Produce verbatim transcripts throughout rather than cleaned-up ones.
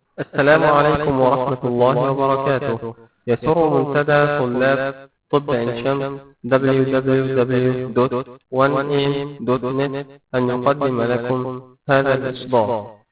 السلام عليكم ورحمة الله وبركاته. يسر منتدى طلاب طب عين شمس دبليو دبليو دبليو دوت وان إيه دوت نت أن يقدم لكم هذا الإصدار.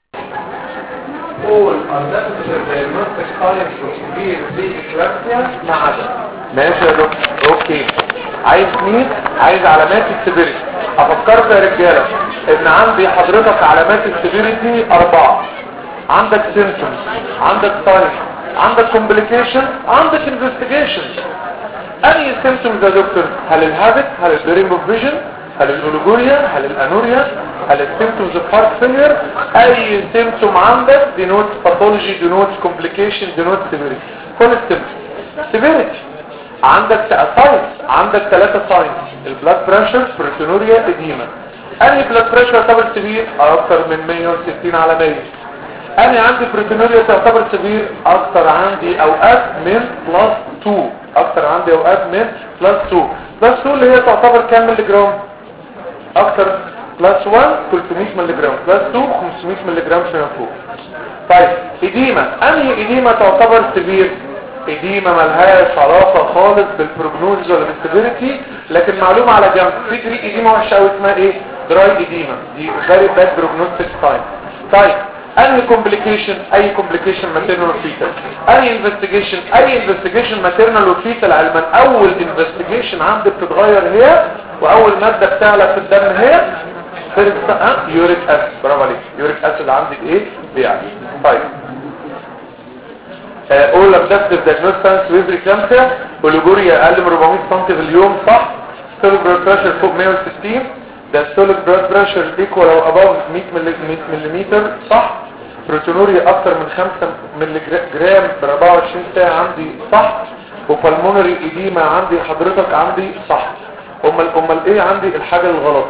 all are necessary diagnostic signs for severe preeclampsia ما عدا. ماشي يا دكتور. اوكي. عايز مين؟ عايز علامات السيفيريتي. افكرك يا رجاله ان عندي حضرتك علامات السيفيريتي اربعه. عندك symptoms، عندك signs، عندك complications، عندك investigations. اي symptoms يا دكتور؟ هل الهابت؟ هل البريم اوف فيجن؟ هل الاوليجوريا؟ هل الانوريا؟ هل السيمتومز اوف هارت فيلير؟ اي سيمتوم عندك denotes pathology denotes complication denotes severity. كل السيمتوم severity. عندك ساينس، عندك ثلاثه ساينس: البلاد بريشر، بروتينوريا، اديما. انهي بلاد بريشر يعتبر سيفير؟ اكتر من مية وستين على مية. انا عندي بروتينوريا تعتبر سيفير؟ اكتر عندي اوقات من بلس اتنين، اكتر عندي اوقات من بلس اتنين. بلس اتنين اللي هي تعتبر كام ملي جرام؟ اكتر بلس واحد ثلاثمية ملي جرام، بلس اتنين خمسمية ملي جرام فيما فوق. طيب اديما، انهي اديما تعتبر سيفير؟ اديما ملهاش علاقه خالص بالبروجنوز ولا بالسيفيريتي، لكن معلومه على جنب، في دري اديما وحشه قوي اسمها ايه؟ دراي اديما، دي فيري باد بروجنوستيك ساين. طيب انهي كومبليكيشن؟ اي كومبليكيشن ماتيرنال وفيتال. اي انفستيجيشن؟ اي انفستيجيشن ماتيرنال وفيتال. علما اول انفستيجيشن عندك بتتغير هي، واول ماده بتعلى في الدم هي يوريك اسيد. برافو عليك، يوريك اسيد عندك ايه؟ بيعلى. طيب اقول لك ده الدايجنوستكس ويز ريكلامسيا، اوليجوريا اقل من اربعمية سم في اليوم، صح؟ ستوليك بلاد بريشر فوق مية وستين، ده ستوليك بلاد بريشر ايكوال او اباف مية ملم، صح؟ بروتينوريا اكتر من خمسة ملي جرام ب اربعة وعشرين ساعه عندي، صح؟ وبالمونري اديما عندي حضرتك عندي، صح؟ امال امال ايه عندي الحاجه الغلط؟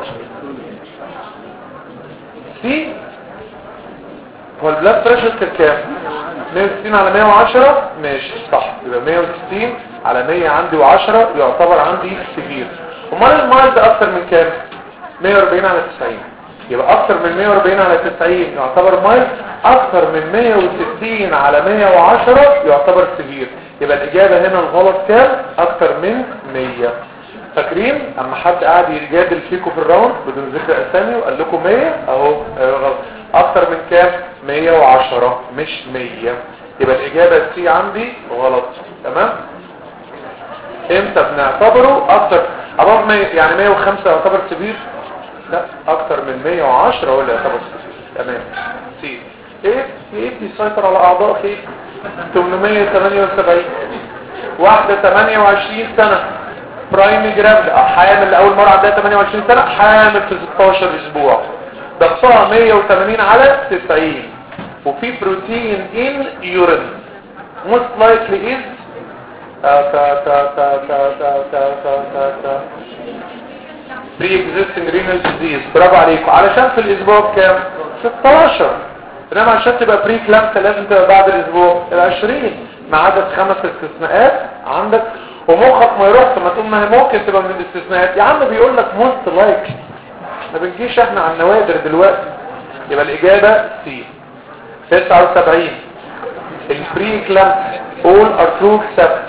سي هو البلاد بريشر كام؟ مية وستين على مية وعشرة، ماشي صح، يبقى مية وستين على مية عندي وعشرة يعتبر عندي سيفير. امال المايلد اكتر من كام؟ مية واربعين على تسعين، يبقى اكتر من مية واربعين على تسعين يعتبر مايلد، اكتر من مية وستين على مية وعشرة يعتبر سيفير. يبقى الاجابه هنا الغلط كام؟ اكتر من مية. فاكرين اما حد قاعد يجادل فيكم في الراوند بدون ذكر اسامي وقال لكم مية اهو غلط، اكتر من كام؟ مية وعشرة مش مية. يبقى الاجابه سي عندي غلط. تمام. امتى بنعتبره اكتر اباف مية؟ يعني مية وخمسة يعتبر سبير؟ لا، اكتر من مية وعشرة هو اللي يعتبر سبير. تمام. سي ايه ايه بيسيطر على اعضاء خير؟ تمنمية وتمانية وسبعين، واحده تمانية وعشرين سنه برايم جرافيد، حامل لاول مره عندها تمانية وعشرين سنه، حامل في ستاشر اسبوع، ضغطها مية وتمانين على تسعين، وفي بروتين ان يورين، most likely is تا تا تا تا تا تا تا تا تا تا pre-existing renal disease. برافو عليكم. علشان في الاسبوع كام؟ ستاشر. انما عشان تبقى بري كلامسيا لازم تبقى بعد الاسبوع العشرين، ما عدا خمس استثناءات عندك، ومخك ما يروحش ما تقول ما هي ممكن تبقى من الاستثناءات يا عم، بيقول لك most likely، ما بنجيش احنا على النوادر دلوقتي. يبقى الاجابه سي. تسعة وسبعين البري كلامسيا all are true except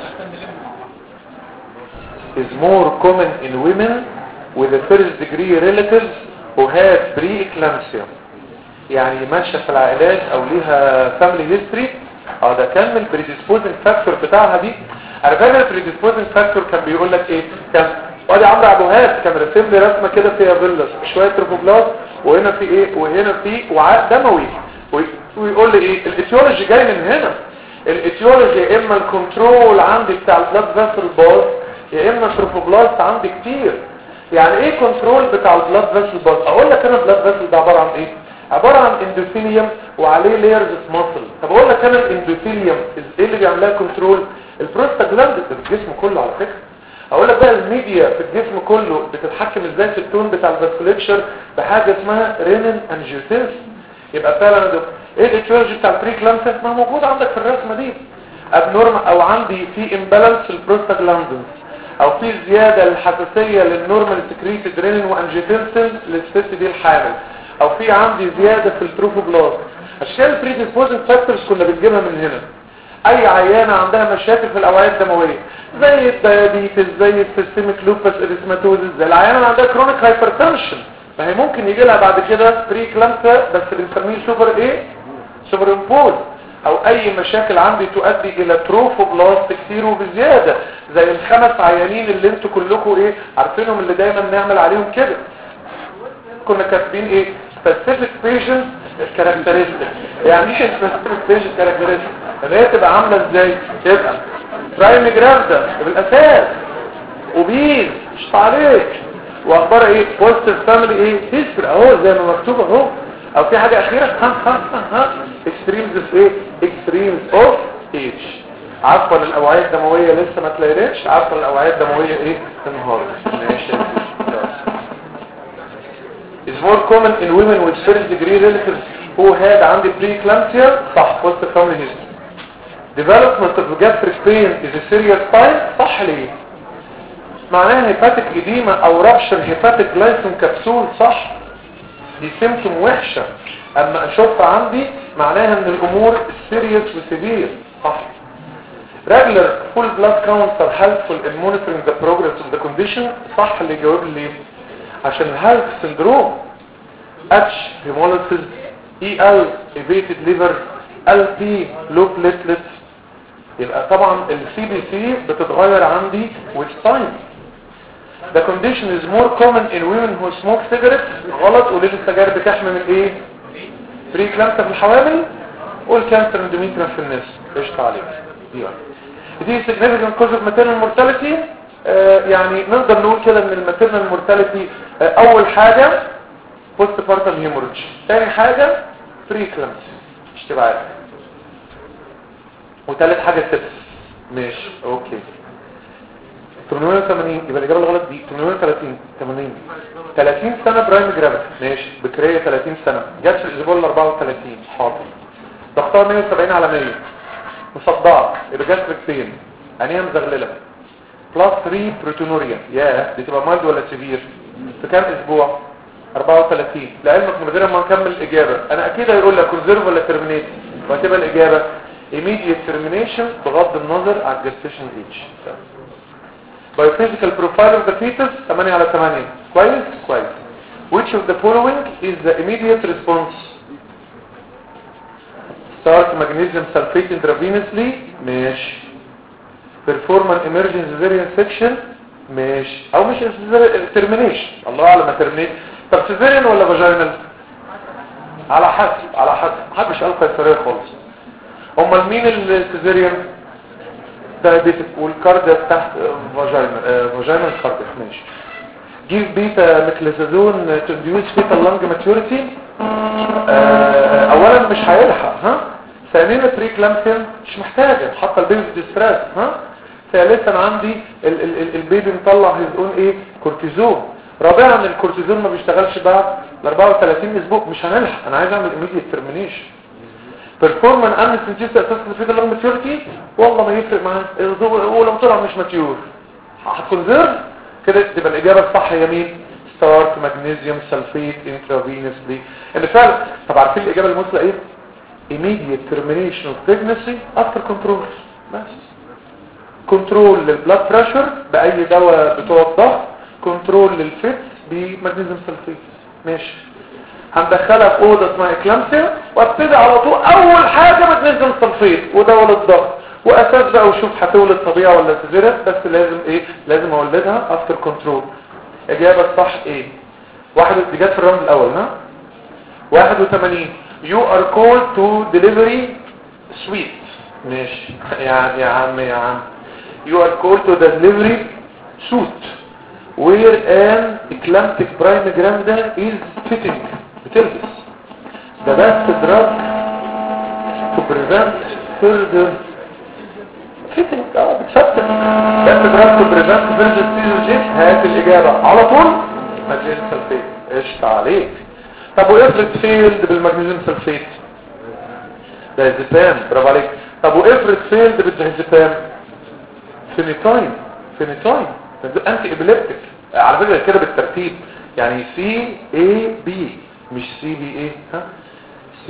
is more common in women with a first degree relatives who have pre-eclampsia. يعني ماشيه في العائلات او ليها family history، اه ده كان من predisposing factor بتاعها دي. انا فاكر predisposing factor كان بيقول لك ايه؟ كان وادي عمرو ابو هاد كان رسم لي رسمه كده فيها فيلس شويه تروفوبلاست، وهنا في ايه وهنا في وعاء دموي، ويقول لي ايه الايتيولوجي جاي من هنا. الايتيولوجي يا اما الكنترول عندي بتاع البلاد فيسل باز، يا اما تروفوبلاست عندي كتير. يعني ايه كنترول بتاع البلاد فيسل باز؟ اقول لك انا البلاد فيسل ده عباره عن ايه؟ عباره عن اندوثيليوم وعليه لايرز اوف ماسل. طب اقول لك انا الاندوثيليوم ايه اللي بيعمل لها كنترول؟ البروستاجلاند في الجسم كله على فكره. اقول لك بقى الميديا في الجسم كله بتتحكم ازاي في التون بتاع الفاسكوليتشر بحاجه اسمها رينين انجيوتنسين. يبقى فعلا ده ايه الايتيولوجي بتاع البريكلامسيا؟ ما موجود عندك في الرسمه دي. ابنورمال او عندي في امبالانس في البروستاجلاندز، او في زياده الحساسيه للنورمال سكريتد رينين وانجيوتنسين للست دي الحامل، او في عندي زياده في التروفوبلاست. عشان البريديسبوزنج فاكتورز كنا بنجيبها من هنا. اي عيانه عندها مشاكل في الاوعيه الدمويه زي الديابيتس زي السيستميك لوبس اريثماتوزس زي العيانه اللي عندها كرونيك هايبرتنشن، فهي ممكن يجي لها بعد كده بري كلامسا بس بنسميه سوبر ايه سوبر امبوز، او اي مشاكل عندي تؤدي الى تروفوبلاست كتير وبزياده زي الخمس عيانين اللي انتوا كلكم ايه عارفينهم اللي دايما نعمل عليهم كده. كنا كاتبين ايه specific patient characteristics. يعني ايه specific patient characteristics؟ ان هي تبقى عامله ازاي؟ تبقى برايم جرافدا بالاساس وبيز مش عليك واخبار ايه بوزيتيف فاميلي ايه هيستوري اهو زي ما مكتوب اهو، او في حاجه اخيره ها ها ها اكستريمز اوف ايه اكستريمز اوف ايج. عفوا الاوعيه الدمويه لسه ما تلاقيش، عفوا الاوعيه الدمويه ايه انهارت. ماشي is more common in women with first degree relatives who had عندي preeclampsia صح positive family history. development of gastric pain is a serious sign صح ليه؟ معناها hepatic edema او rupture hepatic glycine capsule صح؟ دي symptom وحشة، اما اشوفها عندي معناها ان الامور serious وسيفير صح. regular full blood counts are helpful in monitoring the progress of the condition صح. اللي يجاوب لي عشان الهالك سندروم H hemolysis E L elevated liver L P low platelets يبقى طبعا ال C B C بتتغير عندي with time. The condition is more common in women who smoke cigarettes غلط. وليه السجاير بتحمي من ايه؟ بريكلامسيا في الحوامل والكانسر اندوميتريوم في الناس. قشطة عليك دي واحدة. دي significant cause of maternal mortality. آه يعني نقدر نقول كده ان الماتيرنال مورتاليتي آه اول حاجة بوست بارتم هيموريدج، ثاني حاجة بريكلامسيا مش تبقى عارف، وثالث حاجة سبس. ماشي اوكي. ثمانمائة وثمانين يبقى الاجابه الغلط دي ثمانمائة وثلاثين ثمانين ثلاثين سنه برايم جرافيتي. ماشي بكريه ثلاثين سنه جت في الاسبوع ال أربعة وثلاثين حاضر. ضغطها مية وسبعين على مية مصدعه يبقى جاستريك بين عينيها مزغلله بلس ثلاثة بروتونوريا. ياه دي تبقى مايلد ولا سيفير؟ في كام اسبوع؟ أربعة وثلاثين. لعلمك من غير ما نكمل الاجابه انا اكيد هيقول لك كونزيرف ولا ترمينيت، وهتبقى الاجابه immediate termination بغض النظر عن الجستيشن ايج. Biophysical profile of the fetus ثمانية على ثمانية. كويس كويس. Which of the following is the immediate response? Start magnesium sulfate intravenously. ماشي. Perform an emergency cesarean section. ماشي. او مش termination الله اعلم terminate. طب cesarean ولا vaginal؟ على حسب على حسب محدش قال قيصرية خالص. امال مين السيزيريان؟ دايابيتك والكارديا تحت فاجينال فاجينال كارديا. ماشي. جيف بيتا ميكليزازون تو انديوس فيتال لانج ماتيوريتي. اولا مش هيلحق ها. ثانيا بريكلامسيا مش محتاجه حتى البيبي ديستريس ها. ثالثا عندي ال ال ال البيبي مطلع هيز اون ايه كورتيزون. رابعا الكورتيزون ما بيشتغلش بعد ال أربعة وثلاثين اسبوع مش هنلحق. انا عايز اعمل immediate termination. performance amnesty اساسا في اللونج ماتيوريتي والله ما يفرق معاه ولو طلع مش ماتيور هتكونزيرف كده. تبقى الاجابه الصح هي مين؟ ستارت ماجنيزيوم سلفيت انترافينوسلي. اللي فعلا طب عارفين الاجابه المثلى ايه؟ immediate termination of pregnancy after control. بس كنترول للبلاد بريشر باي دواء بتوع الضغط، كنترول للفت بماجنيزيوم سلفيت. ماشي. هندخلها في اوضه اسمها اكلامسيا وابتدي على طول اول حاجه ماجنيزيوم سلفيت ودواء للضغط واساس بقى وشوف هتولد طبيعي ولا سيزيريان. بس لازم ايه؟ لازم اولدها افتر كنترول. اجابه الصح ايه؟ واحد دي جت في الراوند الاول ها. واحد وثمانين you are called to delivery suite. ماشي يعني يا عم يا عم you are called to the delivery suite where an eclamptic primogram is fitting. بتلبس ده بس drug to prevent further fitting. اه بتفتح بس drug to prevent further seizure. هات الاجابه على طول ماجنيزيوم سلفيت. قشطة عليك. طب وافرض فيلد بالماجنيزيوم سلفيت؟ ده الزبام. برافو عليك. طب وافرض فيلد بالدهزبام؟ فينيتاين فينيتاين انتي ابيليبتيك على فكره كده بالترتيب يعني سي اي بي مش سي بي اي ها. سي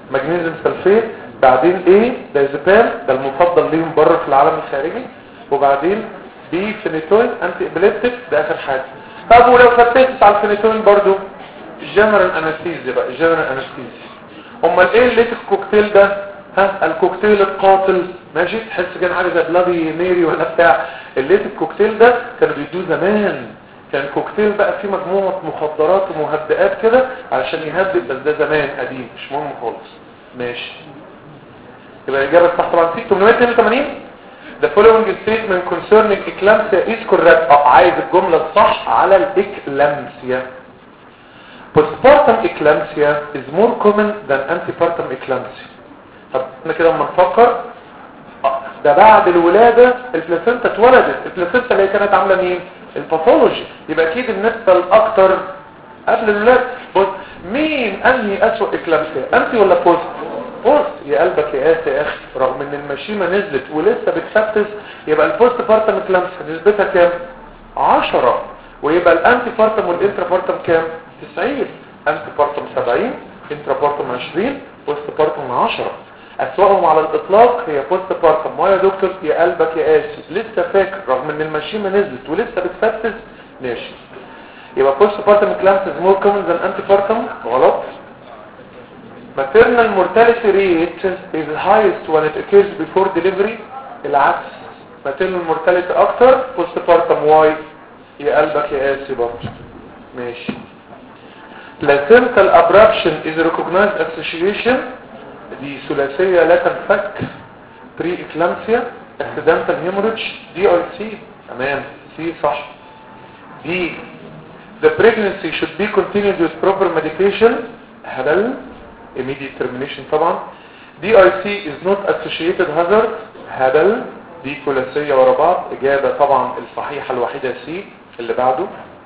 مغنيسيوم سلفيت، بعدين ايه دايزابام ده المفضل ليهم بره في العالم الخارجي، وبعدين بي فينيتوين انتي ابيليبتيك ده اخر حاجه. طب ولو فتشت على الفينيتوين برضو جنرال انستيزيا بقى، جنرال انستيزيا. امال ايه اللي الكوكتيل ده؟ ها الكوكتيل القاتل ماشي، تحس كان حاجه زي بلادي ميري ولا بتاع. اللي الكوكتيل ده كانوا بيدوه زمان، كان كوكتيل بقى فيه مجموعه مخدرات ومهدئات كده علشان يهدئ، بس ده زمان قديم مش مهم خالص. ماشي، يبقى الاجابه الصح طبعا سي ثمانمائة واثنين وثمانين. The following statement concerning eclampsia is correct. اه عايز الجمله الصح على الاكلامسيا. Postpartum eclampsia is more common than antepartum eclampsia. طب احنا كده لما نفكر ده بعد الولادة البلاسنتا اتولدت، البلاسنتا اللي كانت عاملة مين؟ الباثولوجي، يبقى اكيد النسبة الاكتر قبل الولادة. بص مين انهي اسوأ اكلامسيا، انتي ولا بوست؟ بوست. يا قلبك يا قاسي يا اخي، رغم ان المشيمة نزلت ولسه بتفتس، يبقى البوست بارتم اكلامسيا نسبتها كام؟ عشرة، ويبقى الانتي بارتم والانترا بارتم كام؟ تسعين. انتي بارتم سبعين، انترا بارتم عشرين، بوست بارتم عشرة. اسوأهم على الاطلاق هي بوست بارتم. ما يا دكتور يا قلبك يا قاسي لسه فاكر رغم ان المشيمة نزلت ولسه بتفتس؟ ماشي، يبقى بوست بارتم اكلامسيا is more common than anti partum. غلط. maternal mortality rate is highest when it occurs before delivery. العكس، maternal mortality اكتر بوست بارتم. واي يا قلبك يا قاسي برضه. ماشي. placental abruption is recognized association، دي ثلاثية لا تنفك. pre-eclampsia accidental hemorrhage دي اي سي. تمام سي صح. دي the pregnancy should be continued with proper medication. هبل immediate termination طبعا. دي اي سي is not associated hazard. هبل. دي ثلاثية ورا بعض. اجابة طبعا الصحيحة الوحيدة سي. اللي بعده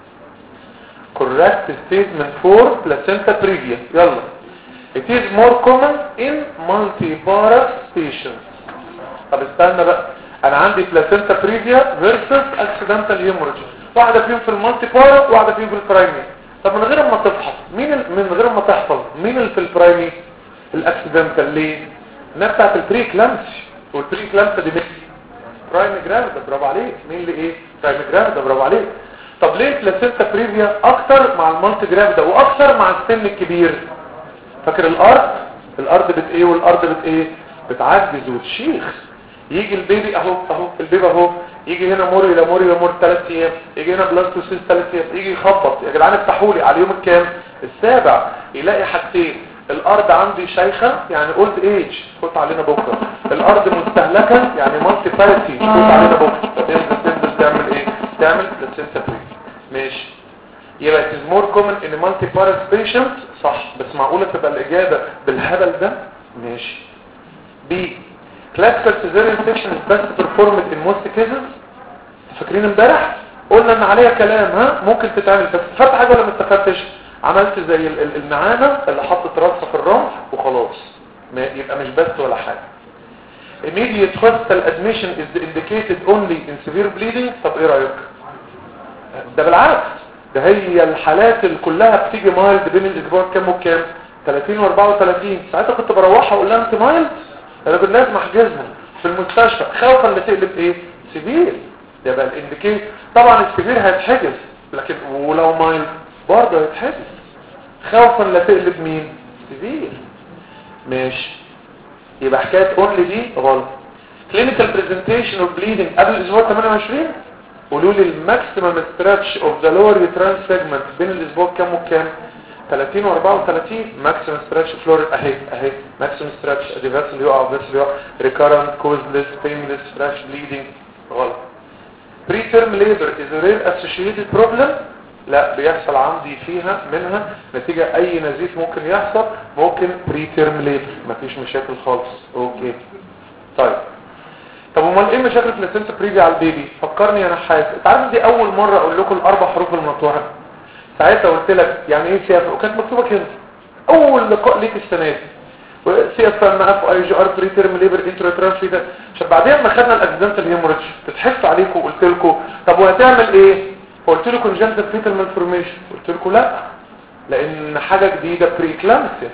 correct statement for placenta previa. يلا it is more common in multiparous patients. طب استنى بقى، انا عندي placenta previa versus accidental hemorrhage، واحدة فيهم في المالتيبارا واحدة فيهم في البرايمي. طب من غير ما تفحص مين ال... من غير ما تحفظ مين اللي في البرايمي؟ الاكسيدنتال. ليه؟ انها بتاعت البري كلامسي، والبري كلامسي دي مين؟ برايمي جرافيدا. برافو عليك. مين اللي ايه؟ برايمي جرافيدا. برافو عليك. طب ليه بلاسينتا بريفيا اكتر مع المالتي جرافيدا واكتر مع السن الكبير؟ فاكر الارض الارض بت ايه والارض بت ايه؟ بتعجز وتشيخ. يجي البيبي اهو اهو البيبي اهو، يجي هنا موري لا موري مور ثلاث ايام، يجي هنا بلاستوسيس ثلاث ايام، يجي يخبط يا جدعان افتحوا لي على اليوم الكام؟ السابع. يلاقي حاجتين، الارض عندي شيخه يعني اولد ايج فوت علينا بكره، الارض مستهلكه يعني مالتي بارتي فوت علينا بكره. فتنزل تنزل تعمل ايه؟ تعمل بلاسينتا بريفيا. ماشي، يبقى it is more common in multiparous patients. صح، بس معقولة تبقى الإجابة بالهبل ده؟ ماشي. B classical cesarean section is best performed in most cases. فاكرين امبارح قلنا ان عليها كلام، ها ممكن تتعمل، بس استفدت حاجة ولا ما استفدتش؟ عملت زي النعامة اللي حطت راسها في الرمح وخلاص، ما يبقى مش بس ولا حاجة. immediate hospital admission is indicated only in severe bleeding. طب ايه رأيك؟ ده بالعكس، ده هي الحالات اللي كلها بتيجي مايلد بين الاسبوع كام وكام؟ ثلاثين واربعة وثلاثين. ساعتها كنت بروحها اقول لها انت مايلد، انا كنت لازم احجزها في المستشفى خوفا ان تقلب ايه؟ سيفير. يبقى الانديكيت طبعا السيفير هيتحجز، لكن ولو مايلد برضه هيتحجز خوفا لا تقلب مين؟ سيفير. ماشي، يبقى حكايه اونلي دي غلط. كلينيكال بريزنتيشن اوف بليدنج قبل الاسبوع ثمانية وعشرين. قولوا لي الماكسيمم ستريتش اوف ذا لور يوترال سيجمنت بين الاسبوع كام وكام؟ ثلاثين واربعة وثلاثين. ماكسيمم ستريتش فلور اهي اهي ماكسيمم ستريتش ادي فاسل يقع فاسل يقع ريكارنت كوزلس بينلس فلاش بليدنج. غلط. بري تيرم ليبر از رير اسوشيتد بروبلم. لا، بيحصل عندي فيها منها نتيجه اي نزيف ممكن يحصل، ممكن بري تيرم ليبر مفيش مشاكل خالص. اوكي طيب، طب امال ايه مشاكل البلاسينتا بريفيا على البيبي؟ فكرني انا حاسس. انت عارف دي اول مره اقول لكم الاربع حروف المقطوعه. ساعتها قلت لك يعني ايه سي اف، وكانت مكتوبه كده اول لقاء ليك السنه دي، سي اف ام اف اي جي ار بري تيرم ليبر انترا كده. عشان بعدين ما خدنا الاكسيدنتال هيموريدج تتحس عليكم وقلت لكم طب وهتعمل ايه؟ قلت لكم كونجنتال فيتال مالفورميشن. قلت لكم لا، لان حاجه جديده بري كلامسيا،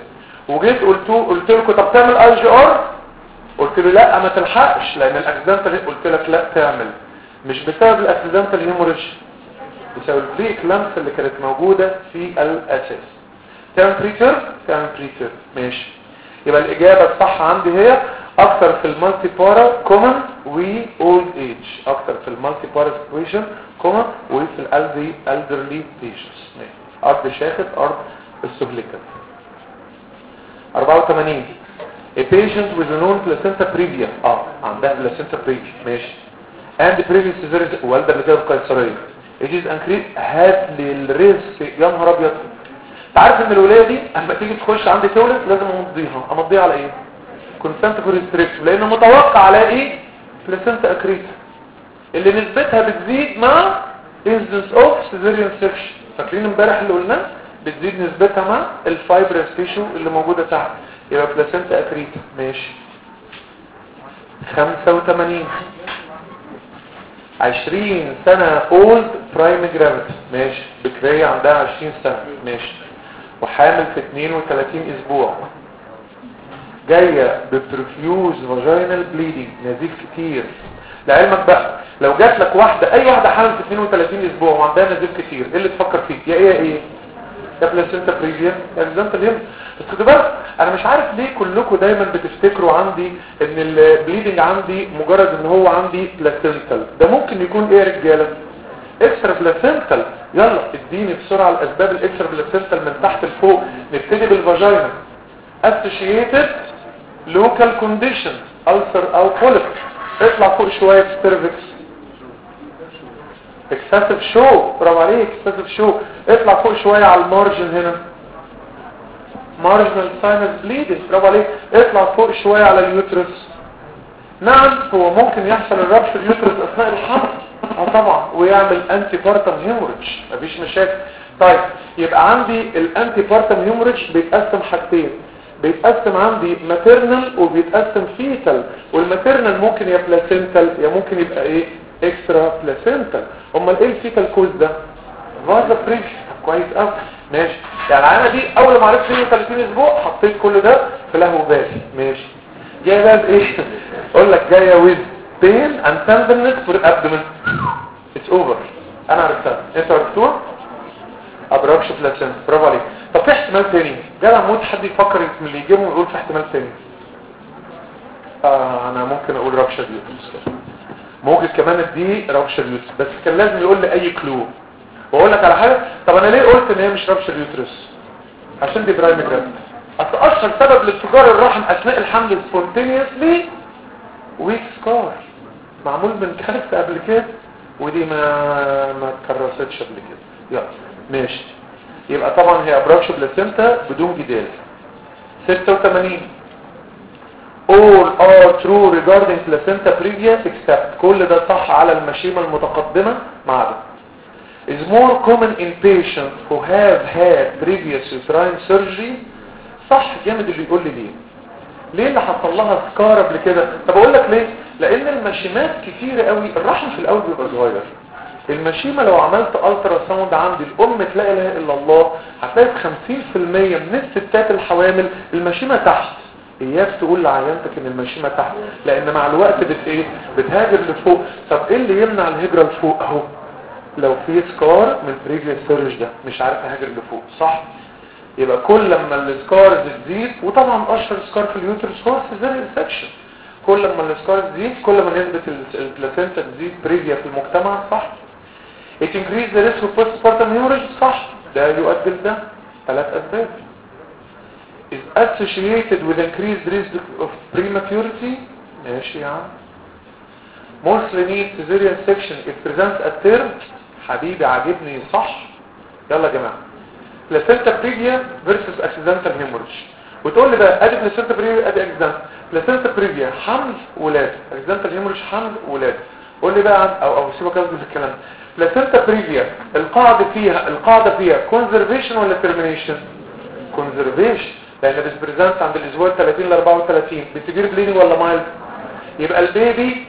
وجيت قلت قلت لكم طب تعمل اي جي ار، قلت له لا ما تلحقش لان الاكسيدنتال، قلت لك لا تعمل، مش بسبب الاكسيدنتال هيموريج، بسبب البري كلامس اللي كانت موجوده في الاساس. تمبريتشر تمبريتشر ماشي. يبقى الاجابه الصح عندي هي اكتر في المالتي بارا كومن و اولد ايج، اكتر في المالتي بارا سيتويشن كومن وفي الالدي الدرلي بيشنتس. ارض شاخص ارض السبليكال. أربعة وثمانين a patient with a known placenta previa اه عندها placenta previa ماشي and previous cesarean والده اللي كده قيصريه it is increased هات للريسك. يا نهار ابيض، انت عارف ان الولايه دي اما تيجي تخش عندي تولد لازم امضيها، امضيها على ايه؟ كونسنت فور ريستريكشن، لانه متوقع على ايه؟ بلاسنتا اكريتا اللي نسبتها بتزيد مع incidence of cesarean section. فاكرين امبارح اللي قلناه بتزيد نسبتها مع الفايبرس تيشو اللي موجوده تحت، يبقى بلاسنتا اكريتا ماشي. خمسة وثمانين عشرين سنة اولد برايم جرافيتي ماشي، بكرية عندها عشرين سنة ماشي، وحامل في اثنين وثلاثين اسبوع، جاية ببرفيوز فاجينال بليدنج، نزيف كتير. لعلمك بقى لو جات لك واحدة اي واحدة حامل في اثنين وثلاثين اسبوع وعندها نزيف كتير، ايه اللي تفكر فيه؟ يا ايه يا ايه يا بلاسنتا بريفيا يا بلاسنتا اليم. بس خدوا بالك انا مش عارف ليه كلكم دايما بتفتكروا عندي ان البليدنج عندي مجرد ان هو عندي بلاسنتال، ده ممكن يكون ايه يا رجاله؟ اكسترا بلاسنتال. يلا اديني بسرعه الاسباب الاكسترا بلاسنتال من تحت لفوق. نبتدي بالفاجينا. associated local condition ulcer او polyp. اطلع فوق شويه ستيرفكس اكسسيف شو، برافو عليك اكسسيف شو. اطلع فوق شويه على المارجن هنا مارجنال ساينس بليدنج، برافو عليك. اطلع فوق شويه على اليوترس. نعم هو ممكن يحصل الرابشر يوترس اثناء الحمل اه طبعا ويعمل انتي بارتم هيموريدج، مفيش مشاكل. طيب يبقى عندي الانتي بارتم هيموريدج بيتقسم حاجتين، بيتقسم عندي ماتيرنال وبيتقسم فيتال، والماتيرنال ممكن يا بلاسنتال يا ممكن يبقى ايه اكسترا بلاسنتال. امال ايه الفيتال كوز ده؟ فازا بريش. كويس قوي ماشي. يعني انا دي اول ما عرفت اثنين وثلاثين اسبوع حطيت كل ده في لهو بالي ماشي. جايه بقى بايه؟ اقول لك جايه ويز بين اند تندرنس فور ابدومن اتس اوفر. انا عرفتها انت عرفتوها؟ ابراكش بلاسنتا، برافو عليك. طب في احتمال تاني جدع موت حد يفكر من اللي يجيبه ويقول في احتمال تاني. آه انا ممكن اقول رابشر يوترس، ممكن كمان ادي رابشر يوترس، بس كان لازم يقول لي اي كلو. واقول لك على حاجه، طب انا ليه قلت ان هي مش رابشر يوترس؟ عشان دي برايم جرافيتي. اصل اشهر سبب لانفجار الرحم اثناء الحمل سبونتينيوسلي ويك سكار، معمول من كارثه قبل كده، ودي ما ما اتكرستش قبل كده. يلا ماشي. يبقى طبعا هي ابراكش بلاسنتا بدون جدال. ستة وثمانين all are true regarding placenta previa except كل ده صح على المشيمة المتقدمة ما عدا is more common in patients who have had previous uterine surgery. صح جامد اللي يقول لي ليه ليه اللي حصل لها سكار قبل كده. طب اقول لك ليه، لان المشيمات كتيره قوي، الرحم في الاول بيبقى صغير. المشيمه لو عملت الترا ساوند عند الام تلاقي لا اله الا الله هتلاقي خمسين في المية من الستات الحوامل المشيمه تحت. اياك تقول لعيانتك ان المشيمه تحت، لان مع الوقت بت ايه بتهاجر لفوق. طب ايه اللي يمنع الهجره لفوق؟ اهو لو في سكار من بريفيس سيرج ده مش عارف اهاجر لفوق صح. يبقى كل لما السكارز تزيد، وطبعا اشهر سكار في اليوترس هو السيزاريان سكشن، كل لما السكارز تزيد كل ما نسبه البلاسنتا تزيد بريفيا في المجتمع صح. it increase the risk of postpartum hemorrhage صح، ده يؤدي لده. ثلاث اسباب. is associated with increased risk of prematurity ماشي يا عم. mostly need cesarean section if presents at term حبيبي عاجبني صح. يلا يا جماعه placenta previa versus accidental hemorrhage، وتقول لي بقى ادي placenta previa ادي accidental. placenta previa حمل ولاد، accidental hemorrhage حمل ولاد. قول لي بقى عن او او سيبك قصدي في الكلام. placenta previa القاعده فيها القاعده فيها conservation ولا termination؟ conservation، لان بتبريزنت عند الاسبوع ثلاثين ل أربعة وثلاثين بتجير بليدنج ولا مايلد. يبقى البيبي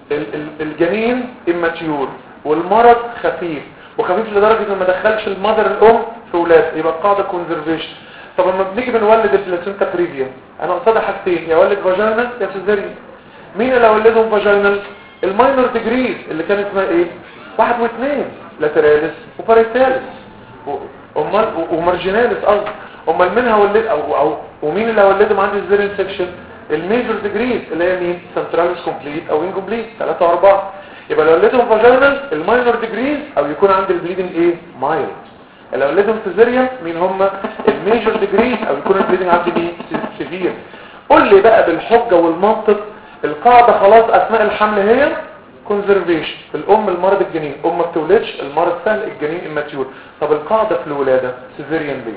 الجنين immature والمرض خفيف، وخفيف لدرجه ان ما دخلش المذر الام في ولاد، يبقى القاعده كونزرفيشن. طب لما بنيجي بنولد البلاسينتا بريفيا انا قصادي حاجتين، يا ولد فاجينال يا سيزاريان. مين اللي ولدهم فاجينال؟ الماينور ديجريز اللي كانت اسمها ايه؟ واحد واثنين، لاتراليس وباريتاليس امال ومارجيناليس قصدي. امال منها ولد او او ومين اللي ولدهم عندي الزيرين سيكشن؟ الميجور ديجريز اللي هي مين؟ سنتراليس كومبليت او انكومبليت ثلاثة واربعة. يبقى لو ولدهم فاجينال الماينور ديجريز او يكون عندي البليدنج ايه؟ مايلد. لو ولدهم سيزيريان مين هم؟ الميجور ديجريز او يكون البليدنج عندي مين؟ سيفير. قول لي بقى بالحجه والمنطق القاعده خلاص اثناء الحمل هي كونزرفيشن. الام المرض الجنين، ام ما بتولدش المرض سهل، الجنين اماتيور. طب القاعده في الولاده سيزيريان ليه؟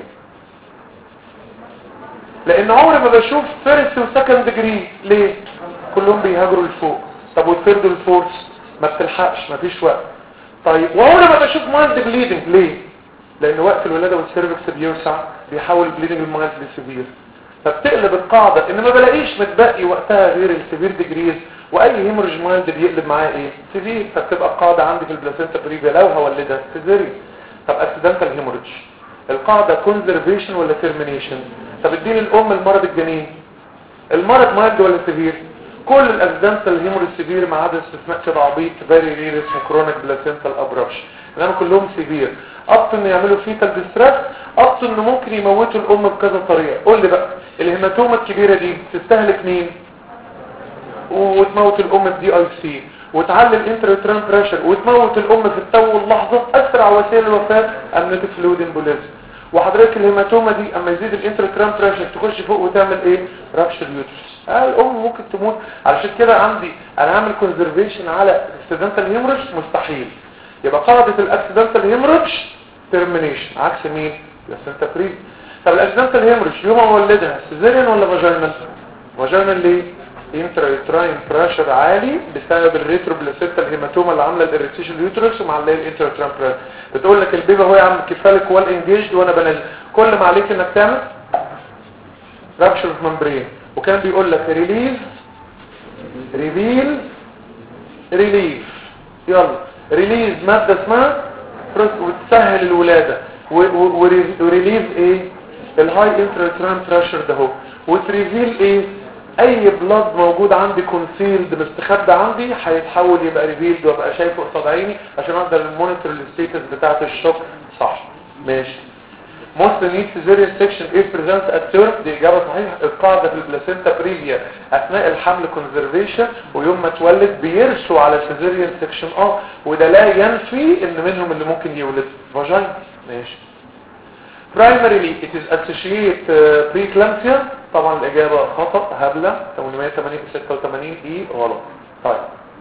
لان عمري ما بشوف فيرست وسكند ديجري. ليه؟ كلهم بيهاجروا لفوق. طب والثيرد والفورث ما بتلحقش، ما فيش وقت. طيب وعمري ما بشوف مايلد بليدنج. ليه؟ لان وقت الولاده والسيرفكس بيوسع بيحول بليدنج المايلد لسيفير. فبتقلب القاعده ان ما بلاقيش متبقي وقتها غير السيفير ديجريز، واي هيموريج مايلد بيقلب معاه ايه؟ سيفير. فبتبقى القاعده عندي في البلاسينتا بريفيا لو هولدها سيزيريان. طب اكسيدنتال هيموريج القاعده كونزرفيشن ولا تيرمينيشن؟ طب اديني الام المرض الجنين، المرض مايلد ولا سيفير؟ كل الاكسيدنتال هيموريج سيفير ما عدا استثناء كده عبيط فيري رير اسمه كرونيك بلاسينتال ابربشن، انما كلهم سيفير. ابطن ان يعملوا فيتال ديستريس، ابطن انه ممكن يموتوا الام بكذا طريقه. قول لي بقى الهيماتومه الكبيره دي تستهلك مين؟ وتموت الام بدي اي سي، وتعلي الانتراتران بريشر، وتموت الام في التو واللحظه. اسرع وسيله الوفاه امنيتيك فلويد امبوليزم. وحضرتك الهيماتومه دي اما يزيد الانتراتران بريشر تخش فوق وتعمل ايه؟ رابشر يوترس. آه الام ممكن تموت. علشان كده عندي انا هعمل كونزرفيشن على اكسيدنتال هيموريج مستحيل. يبقى قاعده الاكسيدنتال هيموريج تيرمينيشن عكس مين؟ بلاسينتا بريفيا. طب الاكسيدنتال هيموريج يوم ما ولدها سيزيريان ولا فاجينال؟ فاجينال ليه؟ انتراتراين بريشر عالي بسبب الريترو بلاسينتا الهيماتوما اللي عامله الاريتيشن اليوترس ومعليه الانتراتراين بريشر. بتقول لك البيبي هو يا عم كفالك وال انجيجد وانا بنزل، كل ما عليك انك تعمل رابشر اوف ممبرين. وكان بيقول لك ريليز ريفيل ريليف. يلا ريليز ماده اسمها وتسهل الولاده، وريليف ايه؟ الهاي انتراتراين بريشر ده هو. وتريفيل ايه؟ اي بلاد موجود عندي كونسيلد مستخبى عندي هيتحول يبقى ريفيلد وابقى شايفه قصاد عيني عشان اقدر المونيتور الستيتس بتاعه الشوك. صح ماشي. most need cesarean section if present at term دي اجابه صحيحه. القاعده في البلاسينتا بريفيا اثناء الحمل كونزرفيشن، ويوم ما تولد بيرسوا على cesarean section اه وده لا ينفي ان منهم اللي ممكن يولد فاجين. ماشي. primarily it is associated uh, preeclampsia. طبعا الاجابه خطا هبله. ثمانمائة وثمانين ستة وثمانين دي غلط. طيب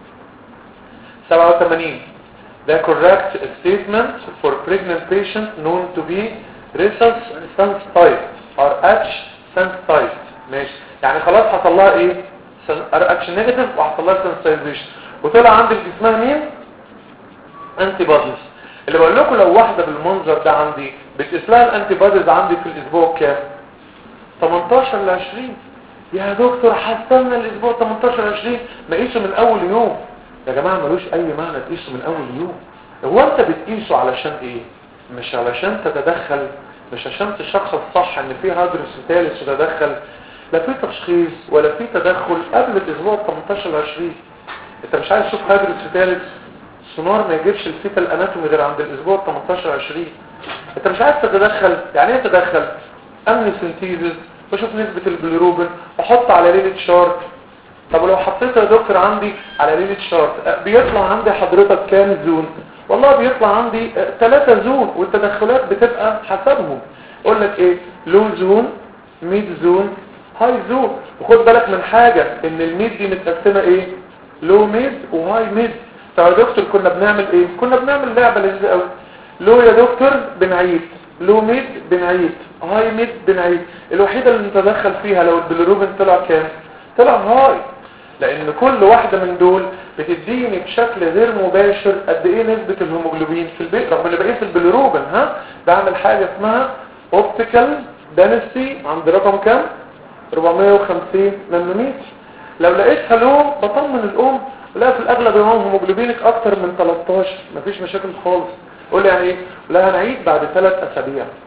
سبعة وثمانين the correct statement for pregnant patient known to be resus sensitized or H sensitized. ماشي. يعني خلاص حصل لها ايه؟ reaction negative وحصل لها sensitization وطلع عندي جسمها مين؟ antibodies. اللي بقول لكم لو واحده بالمنظر ده عندي بتقيس لها الانتي بوديز عندي في الاسبوع كام؟ ثمانية عشر ل عشرين. يا دكتور حسنا الاسبوع ثمانية عشر ل عشرين، ما قيسه من اول يوم. يا جماعه ملوش اي معنى تقيسه من اول يوم. هو انت بتقيسه علشان ايه؟ مش علشان تتدخل، مش عشان تشخص صح ان في هيدروسيتاليس وتدخل. لا في تشخيص ولا في تدخل قبل الاسبوع ثمانية عشر ل عشرين. انت مش عايز تشوف هيدروسيتاليس، السونار ما يجيبش الفيتال اناتومي غير عند الاسبوع ثمانية عشر عشرين. انت مش عايز تتدخل. يعني ايه تدخل؟ امن سنتيزز واشوف نسبه البيليروبين واحط على ليله شارت. طب لو حطيت يا دكتور عندي على ليله شارت بيطلع عندي حضرتك كام زون؟ والله بيطلع عندي ثلاثة زون، والتدخلات بتبقى حسبهم. اقول لك ايه؟ لو زون، ميد زون، هاي زون. وخد بالك من حاجه ان الميد دي متقسمه ايه؟ لو ميد وهاي ميد. طب يا دكتور كنا بنعمل ايه؟ كنا بنعمل لعبه لذيذه قوي. لو يا دكتور بنعيد، لو ميد بنعيد، هاي ميد بنعيد. الوحيده اللي نتدخل فيها لو البيليروبين طلع كام؟ طلع هاي. لان كل واحده من دول بتديني بشكل غير مباشر قد ايه نسبه الهيموجلوبين في البيت، رغم ان بقيس البيليروبين. ها بعمل حاجه اسمها اوبتيكال دانستي عند رقم كام؟ أربعمائة وخمسين نانومتر. لو لقيتها لو بطمن الام، لا في الاغلب يوم هيموجلوبينك اكتر من ثلاثة عشر، مفيش مشاكل خالص. قول لي يعني ايه؟ لا هنعيد بعد ثلاث اسابيع.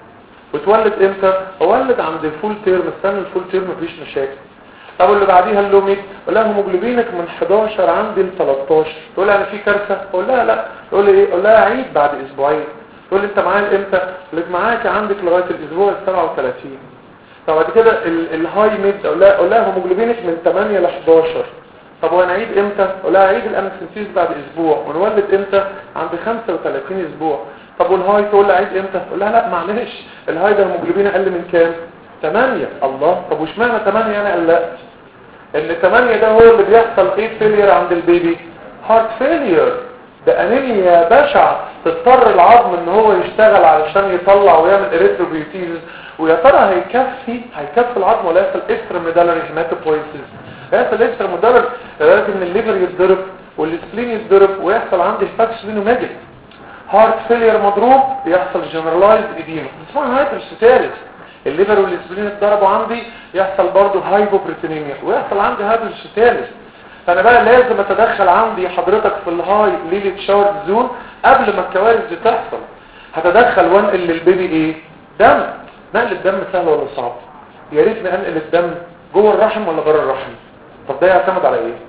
وتولد امتى؟ اولد عند الفول تيرم، استنى الفول تيرم مفيش مشاكل. طب اللي بعديها اللوميت، اقول لها هيموجلوبينك من حداشر عندي ل تلتاشر، تقول لي انا في كارثه، اقول لها لا، تقول لي ايه؟ اقول لها عيد بعد اسبوعين، تقول لي انت معايا امتى؟ اقول لك معاك عندك لغايه الاسبوع ال سبعة وثلاثين. طب بعد كده الهاي ميد، اقول لها اقول لها هيموجلوبينك من ثمانية ل حداشر. طب وانا عيد امتى؟ اقول لها عيد الامنسنسيس بعد اسبوع، ونولد امتى؟ عند خمسة وثلاثين اسبوع. طب والهاي تقول لي عيد امتى؟ اقول لها لا معلش، الهاي ده هيموجلوبين اقل من كام؟ ثمانية. الله، طب واشمعنى ثمانية انا قلقت؟ ان ثمانية ده هو اللي بيحصل ايه فيلير عند البيبي؟ هارت فيلير، ده انيميا بشعه، تضطر العظم ان هو يشتغل علشان يطلع ويعمل اريثروبيوتيز. ويا ترى هيكفي هيكفي العظم ولا يحصل اكسترا ميدالري هيماتوبويسيس؟ هيحصل اكسترا ميدالري لدرجه ان الليفر يتضرب والسبلين يتضرب ويحصل عندي هيباتوسبلينوميجالي. هارت فيلير مضروب يحصل جنرالايزد اديما، اسمها هايبرستاليس. الليفر والسبلين اتضربوا عندي يحصل برضه هايبوبروتينيميا ويحصل عندي هايبرستاليس. فانا بقى لازم اتدخل عندي حضرتك في الهاي ليلي تشارد زون قبل ما الكوارث دي تحصل. هتدخل وانقل للبيبي ايه؟ دم. نقل الدم سهل ولا صعب؟ يا ريت ننقل الدم جوه الرحم ولا بره الرحم؟ طب ده يعتمد على ايه؟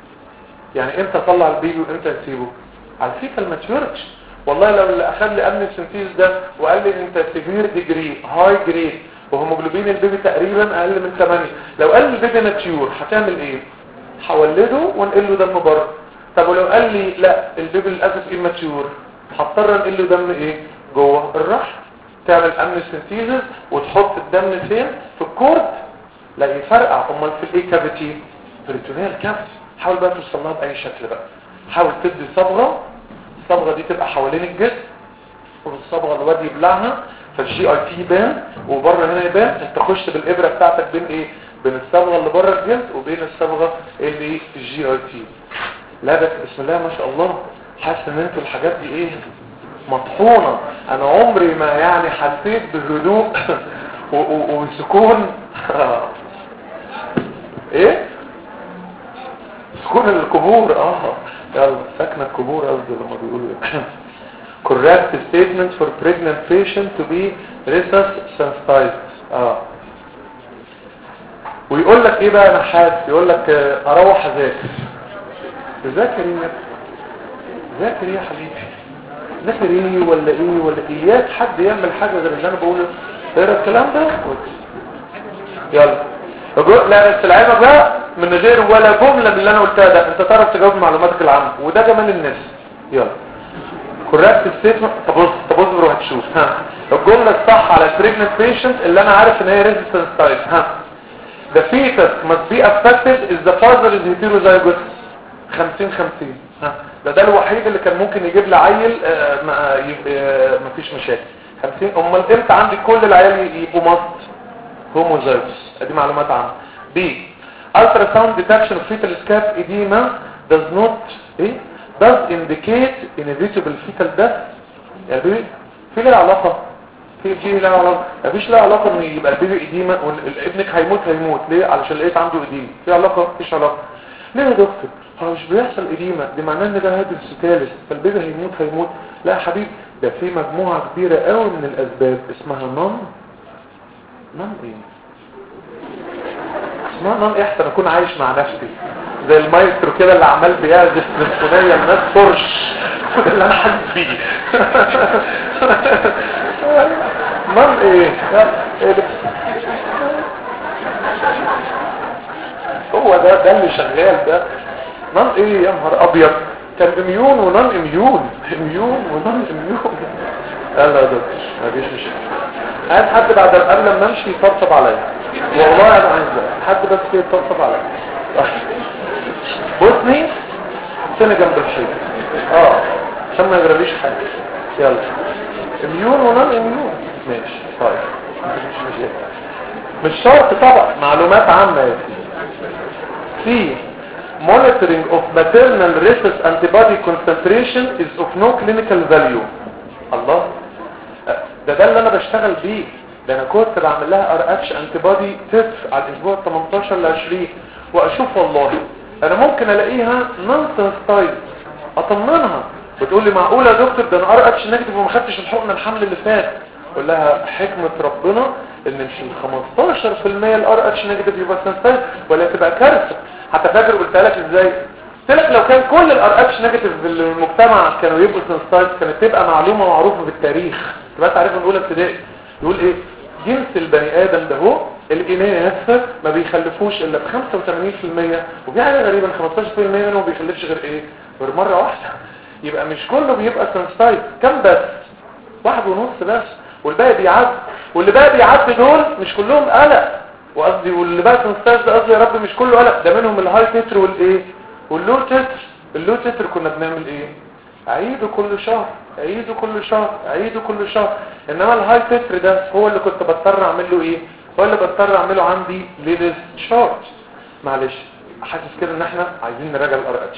يعني امتى اطلع البيبي وامتى اسيبه؟ على الفيتال ماتيوريتي. والله لو اللي اخذ لي امن السنتيز ده وقال لي انت سيفير ديجري هاي جريد وهيموجلوبين البيبي تقريبا اقل من ثمانية، لو قال لي البيبي ماتيور هتعمل ايه؟ هولده وانقل له دم بره. طب ولو قال لي لا البيبي للاسف ايه ماتيور، هضطر انقل له دم ايه؟ جوه الرحم. تعمل امن السنتيز وتحط الدم فين؟ في الكورد، لا يفرقع. امال في الايه كافيتي؟ بريتونيال كافيتي. حاول بقى توصل لها باي شكل بقى، حاول تدي صبغه، الصبغه دي تبقى حوالين الجسم والصبغه الواد يبلعها فالجي اي تي يبان وبره هنا يبان، تخش بالابره بتاعتك بين ايه؟ بين الصبغه اللي بره الجلد وبين الصبغه اللي في الجي اي تي. لا بس بسم الله ما شاء الله، حاسس ان انتوا الحاجات دي ايه مطحونه. انا عمري ما يعني حسيت بهدوء وسكون ايه سكون القبور. اه يلا سكن القبور قصدي لما بيقولوا ايه correct statement for pregnant patient to be resuscitated. اه ويقول لك ايه بقى نحاس؟ يقول لك اروح اذاكر. تذاكر ايه؟ ذاكر ايه يا حبيبي؟ ذاكر ايه ولا ايه ولا اياك حد يعمل حاجه غير اللي انا بقوله. اقرا الكلام ده يلا. لا بس العلم بقى من غير ولا جمله من اللي انا قلتها ده انت تعرف تجاوب معلوماتك العامه، وده جمال الناس. يلا correct statement. طب بص طب اصبر وهتشوف. ها الجمله الصح على pregnant patient اللي انا عارف ان هي resistant type. ها the fetus must be affected if the father is heterozygous. خمسين خمسين. ها ده ده الوحيد اللي كان ممكن يجيب لي عيل آه ما آه مفيش مشاكل. خمسين. امال امتى عندي كل العيال يبقوا مصد هوموزايجوس؟ ادي معلومات عامه. بي ultrasound detection of fetal scalp edema does not ايه does indicate inevitable fetal death. يعني في لها علاقه في في لها علاقه مفيش لها علاقه ان يبقى البيبي اديما وابنك هيموت هيموت ليه؟ علشان لقيت عنده اديما. في علاقه؟ مفيش علاقه. ليه يا دكتور هو مش بيحصل اديما دي معناه ان ده هادف ثالث فالبيبي هيموت هيموت؟ لا يا حبيبي، ده في مجموعه كبيره قوي من الاسباب اسمها نون نون ايه اسمها نون ايه احسن اكون عايش مع نفسي زي المايسترو كده اللي عمال بيعزف سيمفونيه الناس فرش وده اللي انا حاسس بيه. نون ايه هو ده ده اللي شغال ده. نون ايه يا نهار ابيض؟ كان اميون ونون اميون اميون ونون اميون. يلا يا دكتور مفيش مشكله. عايز حد بعد قبل ما امشي يطبطب عليا والله انا عايز حد بس يطبطب عليا. بصني سنه جنب الحيط اه عشان ما يجراليش حاجه. يلا اميون ونون اميون ماشي طيب مفيش مشكله. مش شرط طبعا معلومات عامه يا سيدي. monitoring of maternal rhesus antibody concentration is of no clinical value. الله ده ده اللي انا بشتغل بيه. ده انا كنت بعمل لها ار اتش انتيبودي تيست على الاسبوع تمنتاشر ل عشرين واشوف والله انا ممكن الاقيها نونسنس تايب اطمنها وتقول لي معقوله يا دكتور ده انا ار اتش نيجاتيف وما خدتش الحقن الحمل اللي فات. قول لها حكمة ربنا ان مش ال خمستاشر في المية الار اتش نيجاتيف يبقى سنسايز ولا تبقى كارثة. حتى فاكر قلت لك ازاي؟ قلت لك لو كان كل الار اتش نيجاتيف في المجتمع كانوا يبقوا سنسايز كانت تبقى معلومة معروفة بالتاريخ، تبقى تعرفها من اولى ابتدائي. يقول ايه؟ جنس البني ادم ده هو الاناث ما بيخلفوش الا ب خمسة وثمانين في المية، وفي حاجه غريبه خمستاشر في المية منهم ما بيخلفش غير ايه؟ غير مره واحده. يبقى مش كله بيبقى سنسايز، كم بس؟ واحد ونص بس، والباقي بيعدي. واللي بقى بيعدي دول مش كلهم قلق، وقصدي واللي بقى سنسايز ده قصدي يا رب مش كله قلق، ده منهم الهاي تتر والايه واللو تتر. اللو تتر كنا بنعمل ايه؟ عيده كل شهر، عيده كل شهر، عيده كل شهر. انما الهاي تتر ده هو اللي كنت بضطر اعمل له ايه؟ هو اللي بضطر اعمله عندي ليدز شارت. معلش حاسس كده ان احنا عايزين نراجع الار اتش.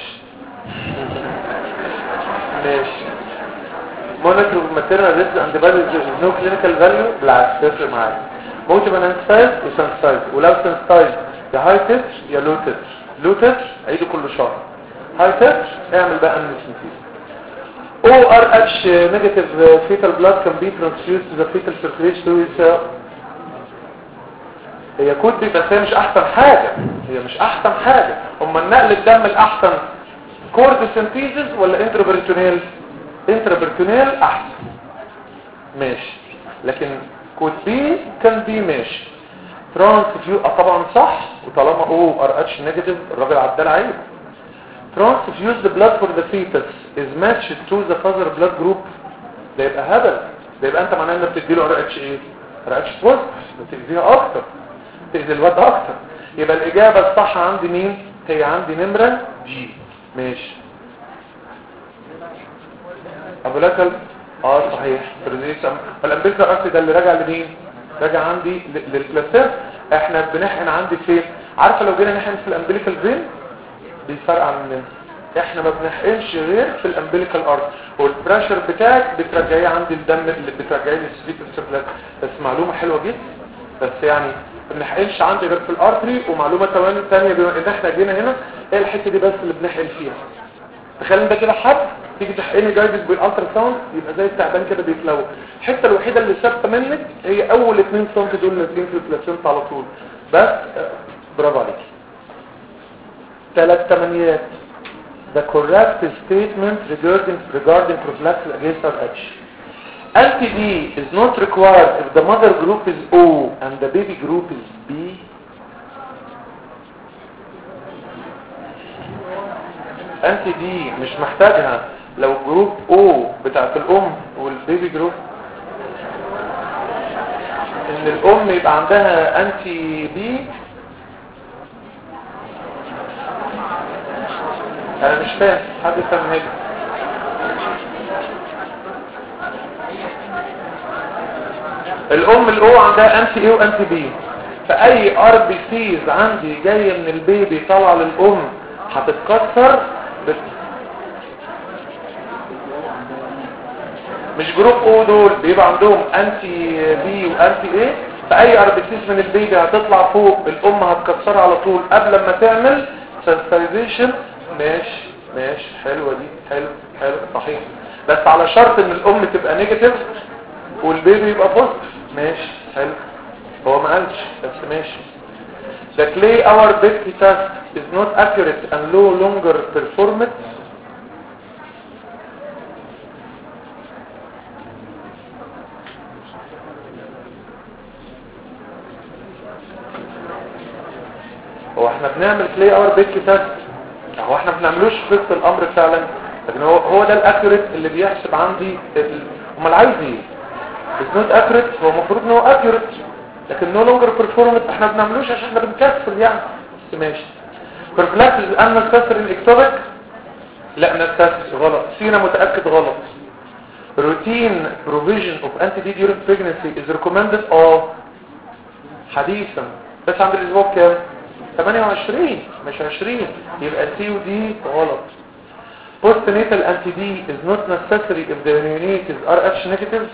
ماشي. مونيتور ماتيرنال ريسك اند فاليو نو كلينيكال فاليو، بالعكس تفرق معايا. ممكن يبقى سنسايز وسنسايز، ولو سنسايز يا هاي تتر يا لو تتر. لو تتر عيده كل شهر، هاي تتر اعمل بقى انسنتيز. O R H negative uh, fetal blood can be transfused to the fetal circulation through uh, هي كود دي، بس هي مش احسن حاجة، هي مش احسن حاجة. اما النقل الدم الاحسن كورد سنتيزز ولا انترابريتونيل؟ انترابريتونيل احسن ماشي، لكن كود بي كان بي ماشي. ترانسفيو طبعا صح، وطالما O R H negative الراجل عدال عيب. transfuse the blood for the fetus is matched to the father blood group، ده يبقى هبل. ده يبقى انت معناه انك بتديله ار اتش ايه؟ ار اتش بوزيتيف، بتأذيها اكتر، تأذي الواد اكتر. يبقى الاجابه الصح عندي مين؟ هي عندي نمره جي. ماشي. ابو لكل اه صحيح. الامبليكال ارتي ده اللي راجع لمين؟ راجع عندي للبلاسينتا. احنا بنحقن عندي فين؟ عارفه لو جينا نحقن في الامبليكال فين بيفرق عننا، احنا ما بنحقنش غير في الامبليكال ارت، والبريشر بتاعك بترجعيه عندي الدم اللي بترجعيه للسفيك السيركلات. بس معلومه حلوه جدا، بس يعني ما بنحقنش عندي غير في الارتري. ومعلومه كمان ثانيه بما ان احنا جينا هنا، ايه الحته دي بس اللي بنحقن فيها. تخيل انت كده حد تيجي تحقني جايدد بالالترا ساوند يبقى زي التعبان كده بيتلوى. الحته الوحيده اللي ثابته منك هي اول اتنين سم دول نازلين في البلاسينتا على طول. بس برافو عليك. ثلاث تمانيات. The correct statement regarding regarding prophylaxis against R H. L T D is not required if the mother group is O and the baby group is B. L T D مش محتاجها لو جروب O بتاعت الأم والبيبي جروب، إن الأم يبقى عندها أنتي بي. انا مش فاهم، حد يفهم هنا. الام الاو عندها انتي اي وانتي بي، فاي ار بي سيز عندي جايه من البيبي طالعه للام هتتكسر بس. مش جروب او دول بيبقى عندهم انتي بي وانتي اي، فاي ار بي سيز من البيبي هتطلع فوق الام هتكسرها على طول قبل ما تعمل سنسيتايزيشن. ماشي ماشي، حلوه دي، حلو حلو صحيح، بس على شرط ان الام تبقى نيجاتيف والبيبي يبقى بوزيتيف. ماشي حلو، هو ما قالش بس ماشي. The clay our Betty test is not accurate and no longer performed. هو احنا بنعمل clay our Betty test، هو احنا ما بنعملوش في قصه الامر فعلا، لكن هو هو ده الاكيوريت اللي بيحسب عندي. امال عايز ايه؟ It's not accurate، هو المفروض ان هو accurate لكن no longer performed احنا ما بنعملوش عشان احنا بنكسر يعني. بس ماشي. prophylaxis انا نكسر الاكتوبك؟ لا نكسر غلط. سينا متاكد غلط. routine provision of anti-D during pregnancy is recommended اه حديثا بس عند الاسبوع كام؟ ثمانية وعشرين مش عشرين، يبقى سي ودي غلط. postnatal anti-D is not necessary if the neonate is R H negative.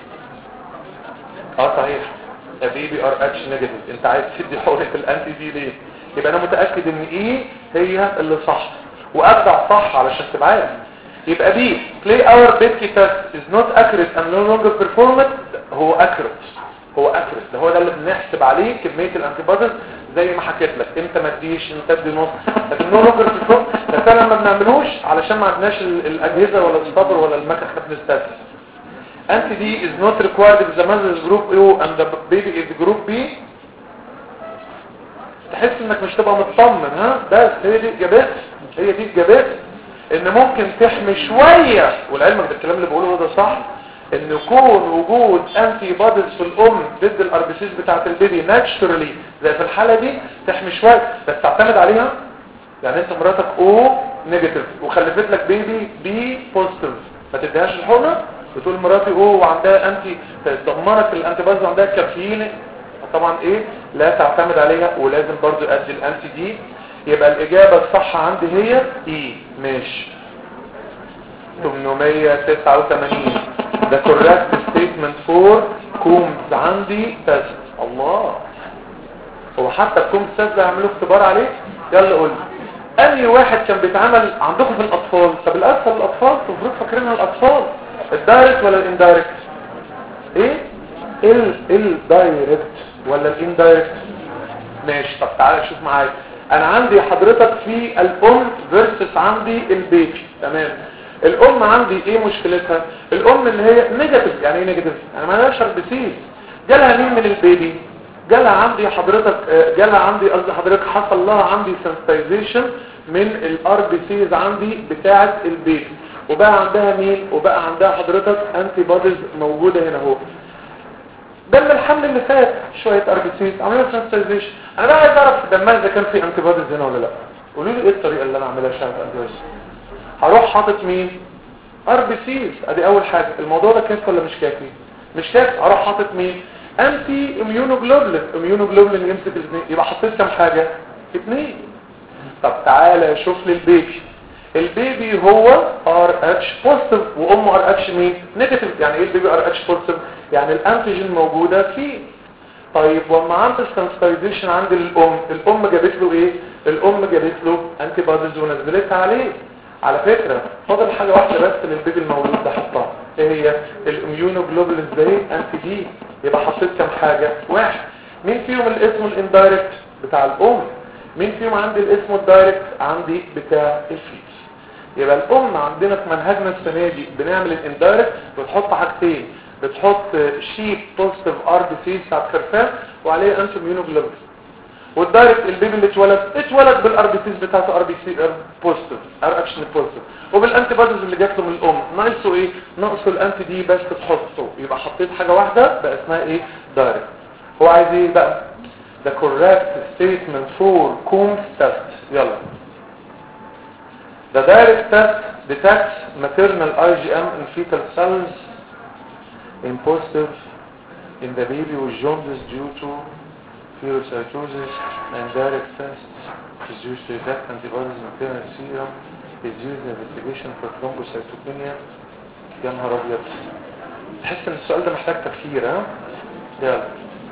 اه صحيح، بيبي ار اتش نيجاتيف. انت عايز تدي حقنه الانتي دي ليه؟ يبقى انا متاكد ان ايه هي اللي صح وابدع صح علشان تبقى عارف. يبقى دي play our Bedke test is not accurate and no longer performed. هو accurate هو accurate ده هو ده اللي بنحسب عليه كمية الانتي بوديز زي ما حكيت لك، انت ما تديش انت تدي نص، لكن no longer performed ده فعلا ما بنعملوش علشان ما عندناش الاجهزة ولا الصبر ولا المكن بنستخدم. Anti D is not required if the mother is group A and the baby is group B. تحس انك مش تبقى مطمن، ها بس هي دي اجابات، هي دي اجابات ان ممكن تحمي شوية، والعلم بالكلام اللي بقوله ده صح، ان يكون وجود انتي بوديز في الام ضد الاربيسيس بتاعت البيبي ناتشورالي زي في الحالة دي تحمي شوية، بس تعتمد عليها. يعني انت مراتك او نيجاتيف وخلفت لك بيبي بي بوزيتيف، ما تديهاش الحقنة، بتقول مراتي او وعندها انتي تدمرك الانتي بوديز عندها كافيين، طبعا ايه لا تعتمد عليها، ولازم برضو ادي الانتي دي. يبقى الاجابة الصح عندي هي اي. ماشي ثمانمية وتسعة وثمانين ده correct statement for كومز عندي تست. الله، هو حتى الكومز تست ده عملوا اختبار عليه. يلا قول لي انهي واحد كان بيتعمل عندكم في الاطفال؟ طب الاسهل الاطفال المفروض فاكرينها الاطفال، الدايركت ولا الاندايركت؟ ايه ال الدايركت ولا الاندايركت؟ ماشي طب تعالى شوف معايا، انا عندي حضرتك في الام فيرسس عندي البيبي. تمام، الام عندي ايه مشكلتها؟ الام اللي هي نيجاتيف. يعني ايه نيجاتيف؟ انا ما لهاش اربسيس. جالها مين من البيبي؟ جالها عندي حضرتك جالها عندي قصدي حضرتك حصل لها عندي سنسيتايزيشن من الاربسيس عندي بتاعه البيبي، وبقى عندها مين؟ وبقى عندها حضرتك انتي بوديز موجوده هنا اهو. دم الحمل اللي فات شويه اربسيس عملوا سنسيتايزيشن. انا بقى عايز اعرف دمها اذا كان في انتي بوديز هنا ولا لا. قولوا لي ايه الطريقه اللي انا اعملها عشان انتي بوديز؟ هروح حاطط مين؟ اربسيس. ادي اول حاجه. الموضوع ده كافي ولا مش كافي؟ مش كافي. هروح حاطط مين؟ انتي اميونوجلوبولين. اميونوجلوبولين يمسك الاثنين، يبقى حطيت كام حاجه؟ اثنين. طب تعالى شوف لي البيبي. البيبي هو ار اتش بوزيتيف وامه ار اتش مين؟ نيجاتيف. يعني ايه البيبي ار اتش بوزيتيف؟ يعني الانتيجين موجوده فيه. طيب وما عملت السنسيتايزيشن عند الام، الام جابت له ايه؟ الام جابت له انتي بوديز ونزلتها عليه. على فكرة فاضل حاجة واحدة بس للبيبي المولود ده حطها، ايه هي؟ الاميونوجلوبولين زي انتي دي. يبقى حطيت كام حاجة؟ واحد. مين فيهم الاسم الاندايركت؟ بتاع الام. مين فيهم عندي الاسم الدايركت؟ عندي بتاع الفيتس. يبقى الام عندنا في منهجنا السنة دي بنعمل الاندايركت، بتحط حاجتين، بتحط شيب بوزيتيف ار بي سي بتاعت خرفان وعليه انتي اميونوجلوبولين. والدايركت البيبي اللي اتولد اتولد بالار بي سيز بتاعته ار بي سي بوزيتيف ار اكشن بوزيتيف، وبالانتي بوديز اللي جات له من الام ناقصه ايه؟ ناقصه الانتي دي بس تحطه. يبقى حطيت حاجه واحده بقى اسمها ايه؟ دايركت. هو عايز ايه بقى؟ the correct statement for Coombs test. يلا the direct test detects maternal I G M in fetal cells in positive in the baby with jaundice due to phagocytosis, and direct test is used to detect antibodies in maternal serum, is used in investigation for thrombocytopenia. يا نهار ابيض، تحس ان السؤال ده محتاج تفكير. ها يلا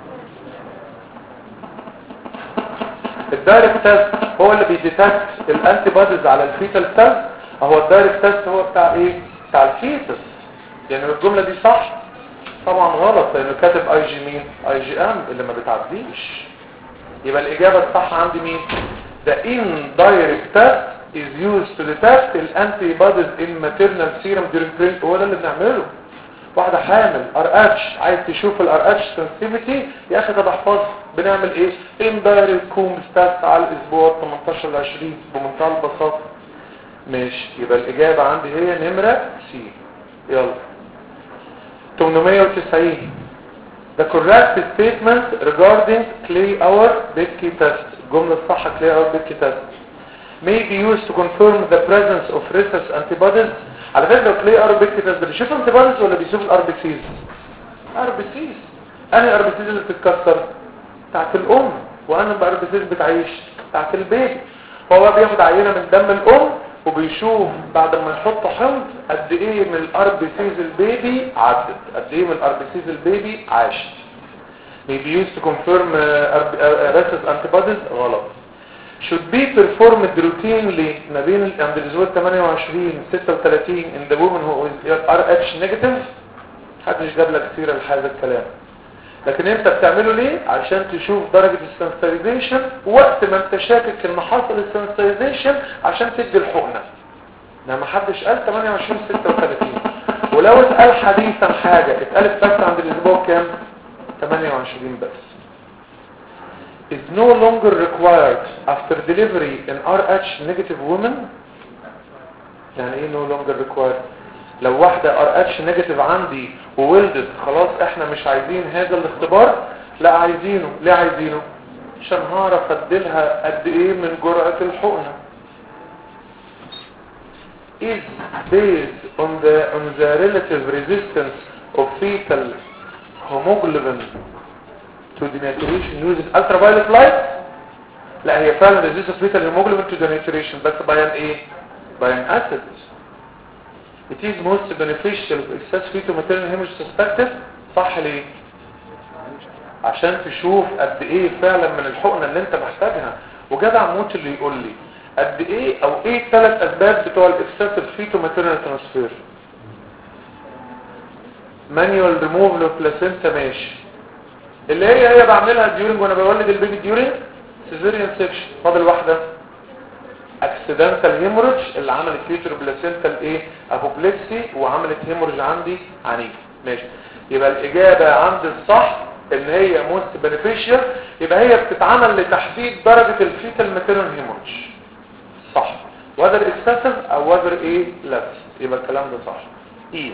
الدايركت تيست هو اللي بيديتكت الانتي بوديز على الفيتال سيل. اهو الدايركت تيست هو بتاع ايه؟ بتاع الفيتس. يعني الجمله دي صح؟ طبعا غلط، لانه كاتب اي جي مين؟ اي جي ام اللي ما بتعديش. يبقى الاجابه الصح عندي مين؟ the indirect test is used to detect the antibodies in maternal serum during pregnancy. هو ده اللي بنعمله. واحده حامل ار اتش عايز تشوف الار اتش sensitivity، يا اخي طب احفظ بنعمل ايه؟ indirect Coombs test على الاسبوع ثمانية عشر ل عشرين بمنتهى البساطه. ماشي، يبقى الاجابه عندي هي نمره سي. يلا ثمانمية وتسعين the correct statement regarding Clay-Auer Bedke test. الجملة الصح Clay-Auer Bedke test may be used to confirm the presence of rhesus antibodies. على فكرة Clay-Auer Bedke test ده بيشوف antibodies ولا بيشوف الار بي سيز؟ ار بي سيز. انهي ار بي سيز اللي بتتكسر؟ بتاعت الام. وانا الار بي سيز بتعيش بتاعت البيبي. هو بقى بياخد عينة من دم الام وبيشوف بعد ما يحط حمض قد ايه من الار بي سيز البيبي عدت، قد ايه من الار بي سيز البيبي عاشت. may be used to confirm uh, rhesus antibodies. غلط. should be performed routinely ما بين عند الاسبوع ثمانية وعشرين ستة وثلاثين in the woman who is ار اتش negative. محدش جاب لك سيره لهذا الكلام، لكن انت بتعمله ليه؟ عشان تشوف درجة السنسيتايزيشن وقت ما انت شاكك ان حصل السنسيتايزيشن عشان تدي الحقنة. ما حدش قال ثمانية وعشرين ستة وثلاثين، ولو اتقال حديثا حاجة اتقالت بس عند الاسبوع كام؟ ثمانية وعشرين بس. is no longer required after delivery in ار اتش negative women. يعني ايه no longer required؟ لو واحدة ار اتش negative عندي وولدت خلاص احنا مش عايزين هذا الاختبار، لا عايزينه. ليه عايزينه؟ عشان هعرف اديلها قد ايه من جرعة الحقنة. is based on the on the relative resistance of fetal hemoglobin to denaturation using ultraviolet light. لا هي فعلا resistance of fetal hemoglobin to denaturation بس بيان ايه؟ بيان acid. It is most beneficial if excess fetal maternal hemorrhage suspected. صح ليه؟ عشان تشوف قد ايه فعلا من الحقنة اللي انت محتاجها. وجدع موت اللي يقول لي قد ايه او ايه الثلاث اسباب بتوع الاكسسيف فيتو ماتيرنال ترانسفير. مانيوال ريموفل اوف بلاسينتا ماشي، اللي هي هي بعملها ديورنج وانا بولد البيبي ديورنج سيزيريان سيكشن. فاضل واحده اكسيدنتال هيموريدج اللي عملت فيتر بلاسينتا ايه ابوبلكسي وعملت هيموريدج عندي عنيف. ماشي، يبقى الاجابه عند الصح ان هي موست بنفيشال، يبقى هي بتتعمل لتحديد درجه الفيتال ماتيرنال هيموريدج. صح، whether excessive او whether ايه less، يبقى الكلام ده صح. ايه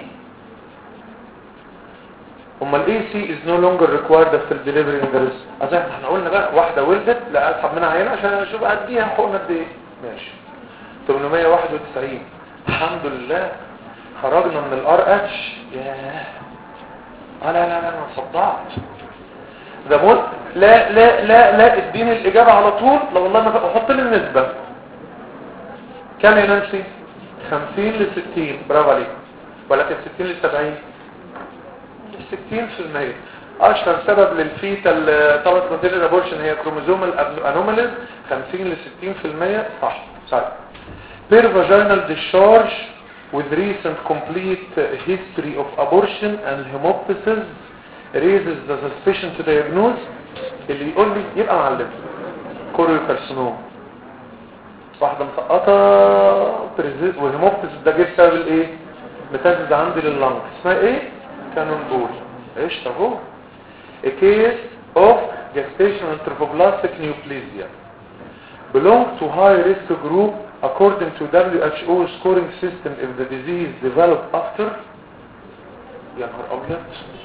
امال الاي سي is no longer required after delivery in the risk. اصل احنا قلنا بقى واحده ولدت لا اسحب منها عينه عشان اشوف اديها حقنه قد ايه. ماشي. ثمانمية وواحد وتسعين الحمد لله خرجنا من الار اتش. ياه اه لا لا لا انا صدعت ده موت. لا لا لا لا اديني الاجابه على طول. لا والله ما احط لي النسبه كام يا نانسي؟ خمسين لستين. برافو عليك. ولكن ستين لسبعين ستين في المية. اشهر سبب للفيتال طبعا ماتيريال ابورشن هي كروموزومال انوماليز. خمسين لستين في المية صح. صح. بير فاجينال ديشارج with recent complete history of abortion and hemoptysis raises the suspicion to diagnose. اللي يقول لي يبقى معلم كوريوكارسينوم. واحدة مسقطة والهيموبتيسيس ده جه بسبب الايه؟ متاسس عندي لللنج اسمها ايه؟ كانون بول. ايش اهو a case of gestational trophoblastic neoplasia belong to high risk group according to دبليو اتش او scoring system if the disease developed after. يا نهار ابيض،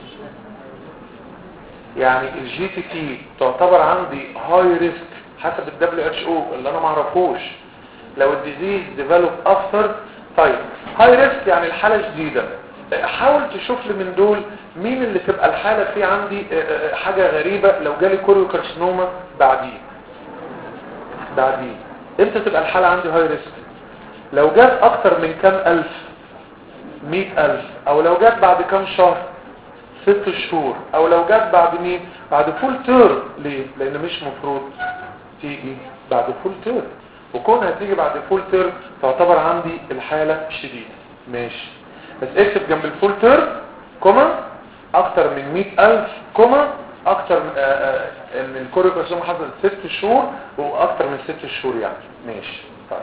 يعني الجي تي تي تعتبر عندي هاي ريسك حسب الدبليو اتش او اللي انا ما اعرفوش لو الديزيز ديفلوب افتر. طيب هاي ريسك يعني الحاله جديده. حاول تشوف لي من دول مين اللي تبقى الحاله فيه عندي حاجه غريبه. لو جالي كوريوكارسينوما بعديه بعديه امتى تبقى الحاله عندي هاي ريسك؟ لو جات اكتر من كام الف، مئة الف، او لو جات بعد كام شهر، ست شهور، او لو جات بعد مين؟ بعد فول تيرم. ليه؟ لان مش مفروض تيجي بعد فول تيرم، وكونها تيجي بعد فول تيرم تعتبر عندي الحالة شديدة. ماشي، بس اكتب جنب الفول تيرم كوما اكتر من مئة الف كوما اكتر من ان الكوريوكارسينوما حصلت ست شهور واكتر من ست شهور يعني. ماشي. طيب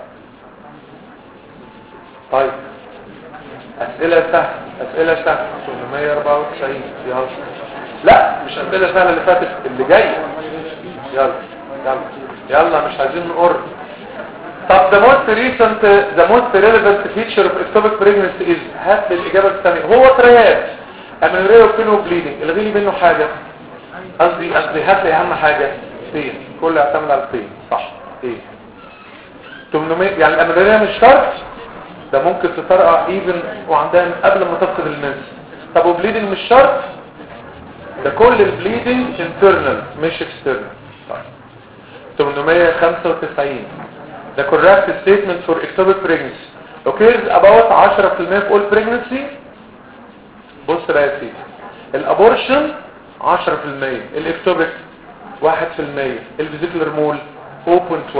طيب اسئله سهله اسئله سهله ثمانمية وأربعة وتسعين. يلا لا مش اسئله سهله اللي فاتت اللي جايه. يلا يلا يلا مش عايزين نقر. طب the most recent the most relevant feature of ectopic pregnancy is. هات لي الاجابه الثانيه. هو تريات امينوريا وبينو بليدنج. الغي لي منه حاجه. قصدي قصدي هات لي اهم حاجه فين. كله يعتمد على الفين. صح. ايه ثمانمية يعني الامينوريا مش شرط، ده ممكن تطرقع ايفن وعندها قبل ما تفقد المنس. طب وبليدنج مش شرط، ده كل البليدنج internal مش external. طيب ثمانمية وخمسة وتسعين the correct statement for ectopic pregnancy occurs about عشرة في المية في all pregnancy. بص بقى يا سيدي، الابورشن عشرة في المية، الاكتوبيك واحد في المية، الفيزيكولار مول صفر فاصلة واحد.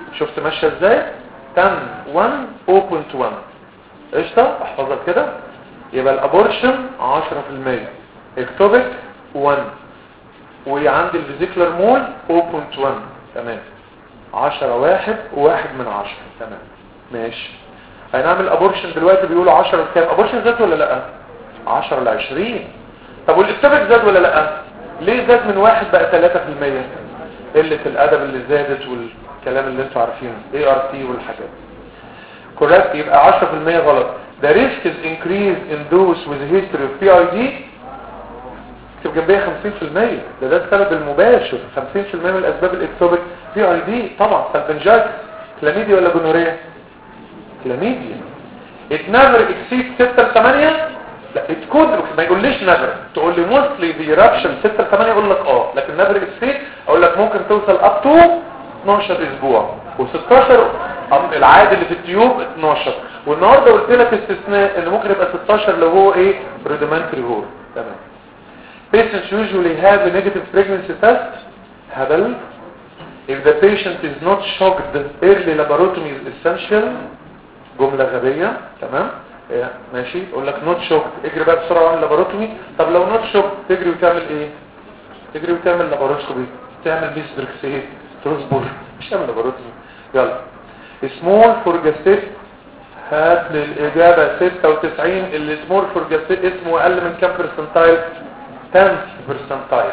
شفت ماشيه ازاي؟ عشرة واحد صفر نقطة واحد قشطه احفظها كده. يبقى الابورشن عشرة في المية، اكتوبك واحد، وعندي الفيزيكولار مول صفر نقطة واحد. تمام. عشرة واحد وواحد من عشرة. تمام ماشي. هنعمل ابورشن دلوقتي بيقولوا عشرة كام؟ ابورشن زاد ولا لا؟ عشرة ل عشرين. طب والاكتوبك زاد ولا لا؟ ليه زاد من واحد بقى ثلاثة في المية؟ قلة الادب اللي زادت والكلام اللي انتوا عارفينه اي ار تي والحاجات. كوريكت. يبقى عشرة في المية غلط. The risk is increased in those with a history of بي اي دي. اكتب جنبيها خمسين في المية. ده ده السبب المباشر. خمسين في المية من الاسباب الاكتوبك بي اي دي. طبعا سالفنجايتس. كلاميديا ولا جونوريا؟ كلاميديا. it never exceeds ستة ل ثمانية. لا it could. ما يقوليش never. تقول لي mostly the eruption ستة ل ثمانية اقول لك اه. لكن never exceeds اقول لك ممكن توصل up to اتناشر اسبوع. وستاشر العادي اللي في التيوب اتناشر. والنهارده قلت لك استثناء ان ممكن يبقى ستاشر لو هو ايه rudimentary هور. تمام. Patients usually have a negative pregnancy test. هبل. If the patient is not shocked, early laparoscopy is essential. جملة غبية. تمام إيه. ماشي. اقول لك not shocked اجري بقى بسرعة عن اللاباروتومي. طب لو not shocked تجري وتعمل ايه؟ تجري وتعمل لاباروسكوبي، تعمل بيسبركسيت، تصبر، مش تعمل لاباروتومي. يلا. سمول فورجاستيت. هات للإجابة ستة وتسعين. اللي سمول فورجاستيت اسمه أقل من كام برسنتايل؟ عشرة برسنتايل.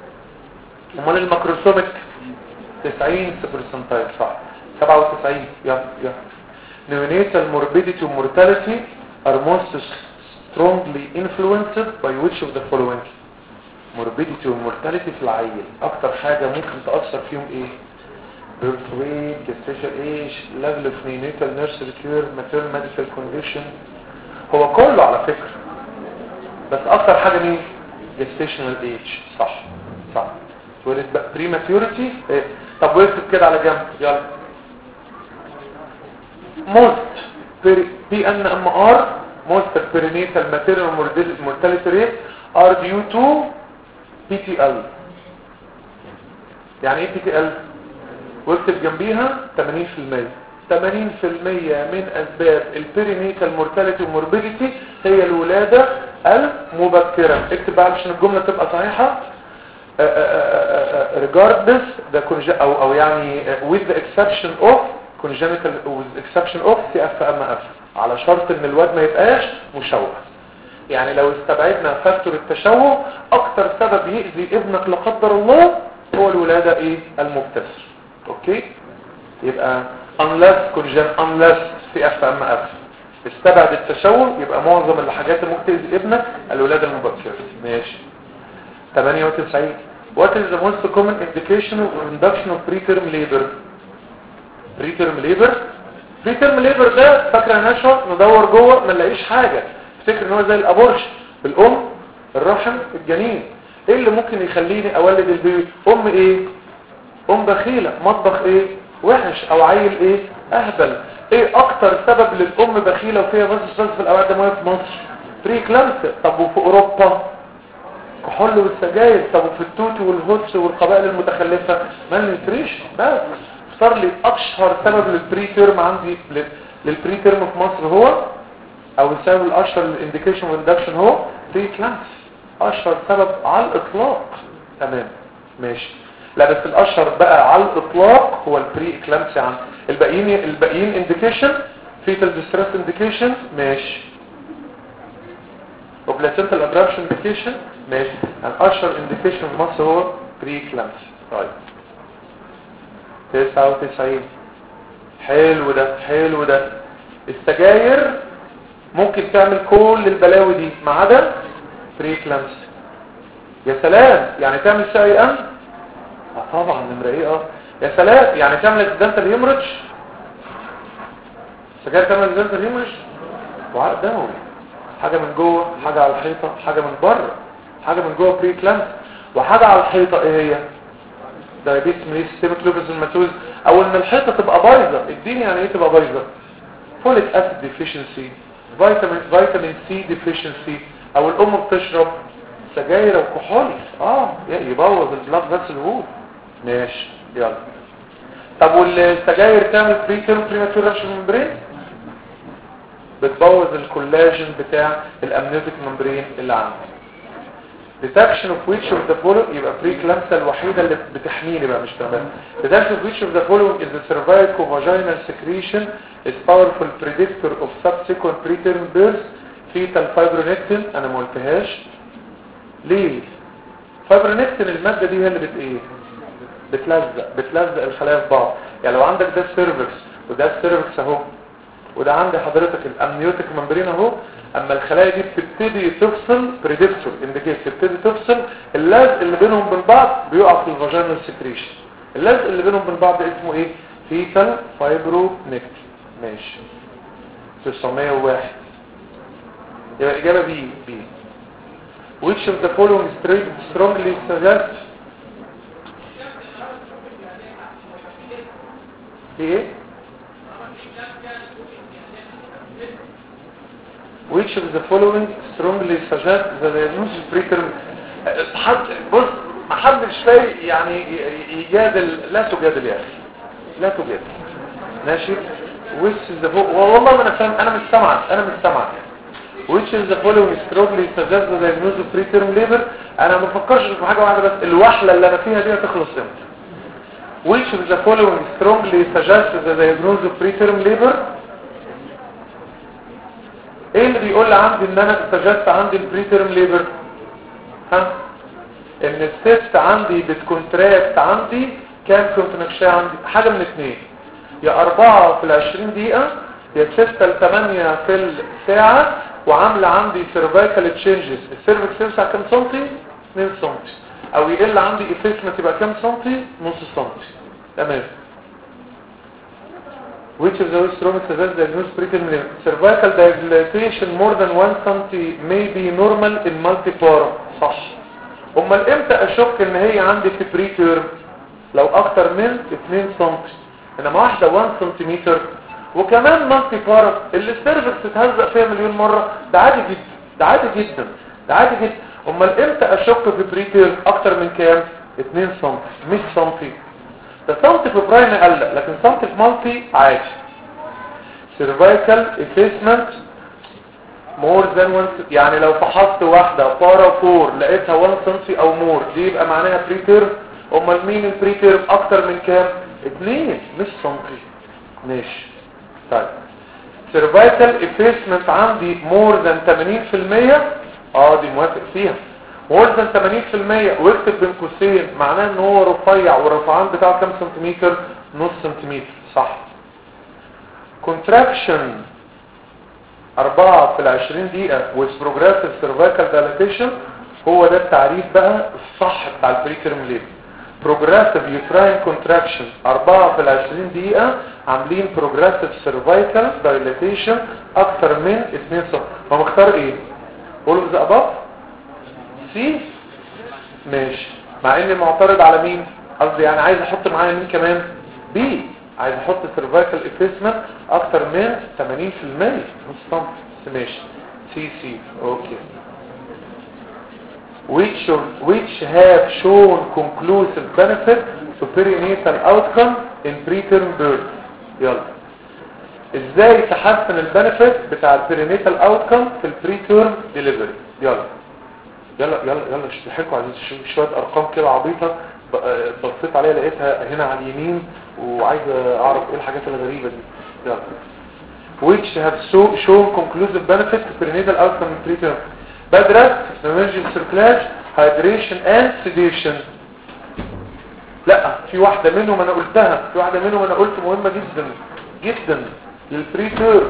امال الماكروسوميك تسعين برسنتايل. صح. سبعة وتسعين. يلا يلا. neonatal morbidity and mortality are most strongly influenced by which of the following؟ morbidity and mortality في العيل اكتر حاجة ممكن تأثر فيهم ايه؟ birth weight, gestation age, level of neonatal nursery care, maternal medical condition. هو كله على فكرة، بس اكتر حاجة مين؟ gestational age. صح صح. ولد بقى prematurity ايه؟ طب واكتب كده على جنب. يلا. most بي ان ام ار most perinatal maternal mortality rate are due to بي تي ال. يعني ايه بي تي ال؟ واكتب جنبيها ثمانين في المية. ثمانين في المية من اسباب البيرينيتال مورتاليتي وموربيديتي هي الولادة المبكرة. اكتب بقى عشان الجملة تبقى صحيحة. regardless the او او يعني with the exception of congenital with exception of سي اف ام اف، على شرط ان الواد ما يبقاش مشوه. يعني لو استبعدنا فاكتور التشوه، اكتر سبب يؤذي ابنك لا قدر الله هو الولادة ايه؟ المبتسر. اوكي. يبقى unless congenital unless سي اف ام اف استبعد التشوه، يبقى معظم الحاجات اللي ممكن تؤذي ابنك الولادة المبكرة. ماشي. ثمانية وتسعين. What is the most common indication of induction of preterm labor؟ preterm labor preterm labor ده فاكره نشوة ندور جوه ما نلاقيش حاجة. افتكر ان هو زي الابورش. الام الرحم الجنين. ايه اللي ممكن يخليني اولد البيبي؟ ام ايه؟ ام بخيلة. مطبخ ايه؟ وحش. او عيل ايه؟ اهبل. ايه اكتر سبب للام بخيلة وفيها بس بس في الاوعية الدموية في مصر؟ بريكلامسيا. طب وفي اوروبا؟ كحول والسجاير. طب وفي التوتي والهوتس والقبائل المتخلفة؟ مالنيوتريشن. بس صار لي اشهر سبب للبري تيرم عندي للبري تيرم في مصر هو، او السبب الاشهر للانديكيشن والاندكشن هو بريكلامسيا. اشهر سبب على الاطلاق. تمام ماشي. لا بس الاشهر بقى على الاطلاق هو البري اكلامسيا. عن الباقيين الباقيين انديكيشن فيتال ديستريس انديكيشن. ماشي. وبلاسنتال ابرابشن انديكيشن. ماشي. الاشهر انديكيشن في مصر هو بري اكلامسيا. طيب تسعة وتسعين. حلو ده حلو ده. السجاير ممكن تعمل كل البلاوي دي ما عدا بري اكلامسيا. يا سلام. يعني تعمل سي ام؟ اه طبعا نمره ايه. اه يا سلام. يعني تعمل اكسيدنتال هيموريدج. السجاير تعمل اكسيدنتال هيموريدج وعرق دموي. حاجه من جوه، حاجه على الحيطه، حاجه من بره. حاجه من جوه بري اكلامسيا، وحاجه على الحيطه ايه هي؟ دايابيتس سيستميك لوبس الماتوز. او ان الحيطه تبقى بايظه. الدين يعني ايه تبقى بايظه؟ فوليك اسيد ديفيشنسي، فيتامين فيتامين سي ديفيشنسي، او الام بتشرب سجاير وكحول اه يبوظ البلاد فيسل وول. ماشي. يلا. طب والسجاير تعمل بريتيرم بريماتور رابشر ممبرين؟ بتبوظ الكولاجين بتاع الامنيوتيك ممبرين اللي عندي. detection of which of the following يبقى بريكلامسا الوحيدة اللي بتحميني بقى مش تمام. detection of which of the following is the cervicovaginal secretion is powerful predictor of subsequent preterm birth. fetal fibronectin انا ما قلتهاش ليه؟ فايبرونكتين المادة دي هي اللي بت ايه؟ بتلزق بتلزق الخلايا في بعض. يعني لو عندك ده السيرفكس وده السيرفكس اهو وده عندي حضرتك الامنيوتيك ممبرين اهو، اما الخلايا دي بتبتدي تفصل بريدكتور انديكيت تبتدي تفصل، اللزق اللي بينهم وبين بعض بيقع في الفاجينال سكريشن. اللزق اللي بينهم وبين بعض اسمه ايه؟ فيتال فايبرونكتين. ماشي. تسعمية وواحد يبقى الاجابه بي بي. which of the following strongly suggest ايه؟ which of the following strongly suggest that the diagnosis preterm حد بص ما حدش فايق يعني يجادل، لا تجادل يا اخي لا تجادل. ماشي. which is the والله ما انا فاهم، انا مش سامعك انا مش سامعك which is the following strongly suggest the diagnosis of preterm labor. انا ما بفكرش في حاجه واحده بس، الوحله اللي انا فيها دي هتخلص امتى؟ which of the following strongly suggest the diagnosis of preterm labor. ايه اللي بيقول لي عندي ان انا استجدت عندي البريتيرم ليبر؟ ها ان الست عندي بتكونتراكت عندي كام كونتراكشن عندي؟ حاجه من اثنين، يا اربعة في العشرين دقيقه يا ستة لثمانية في الساعه، وعامله عندي سيرفايكال تشينجز. السيرفكس يوسع كام سنتي؟ اتنين سنتي، او يقل عندي افيسمنت يبقى كام سنتي؟ نص سنتي. تمام. which of those strong suggests diagnosis preterm labor. cervical dilatation more than one centimeter may be normal in multipara. صح. امال امتى اشك ان هي عندي في بريتيرم؟ لو اكتر من اتنين سنتي، انما واحده واحد سنتيمتر وكمان مالتيبارا اللي السيرفكس اتهزق فيها مليون مره، ده عادي جدا ده عادي جدا ده عادي جدا. امال امتى اشك في بريتيرم اكتر من كام؟ اتنين سنتي مش سنتي. ده سنتي في برايم قلق، لكن سنتي في مالتي عادي. سيرفايكال افيسمنت مور ذان واحد، يعني لو فحصت واحده بارا فور لقيتها واحد سنتي او مور، دي يبقى معناها بريتيرم. امال مين البريتيرم اكتر من كام؟ اتنين مش سنتي. ماشي. طيب سيرفايكال افيسمنت عندي مور ذان تمانين في المية، اه دي موافق فيها. مور ذان تمانين في المية واكتب بين قوسين معناه ان هو رفيع، والرفعان بتاعه كام سنتيمتر؟ نص سنتيمتر. صح. كونتراكشن أربعة في العشرين دقيقة with progressive cervical dilatation، هو ده التعريف بقى الصح بتاع البريتيرم ليبر. progressive uterine contraction أربعة في العشرين دقيقة عاملين progressive cervical dilatation أكثر من اتنين سنتيمتر. هو مختار ايه؟ all of the above؟ سي؟ ماشي. مع اني معترض على مين؟ قصدي يعني عايز احط معايا مين كمان؟ بي. عايز احط cervical effacement اكتر من تمانين في المية نص سنتي. ماشي. سي سي. اوكي. which of, which have shown conclusive benefit to perinatal outcome in preterm birth. يلا ازاي تحسن البنفيت بتاع البرينيتال اوتكم في البريتيرم ديليفري؟ يلا يلا يلا يلا اشتحكوا عايزين شويه ارقام كده عبيطه بصيت عليها لقيتها هنا على اليمين وعايز اعرف ايه الحاجات الغريبه دي. يلا which have so, shown conclusive benefit to perinatal outcome in preterm bed rest, emergency circulation, hydration and sedation. لا في واحده منهم انا قلتها، في واحده منهم انا قلت مهمه جدا جدا للبريتيرم.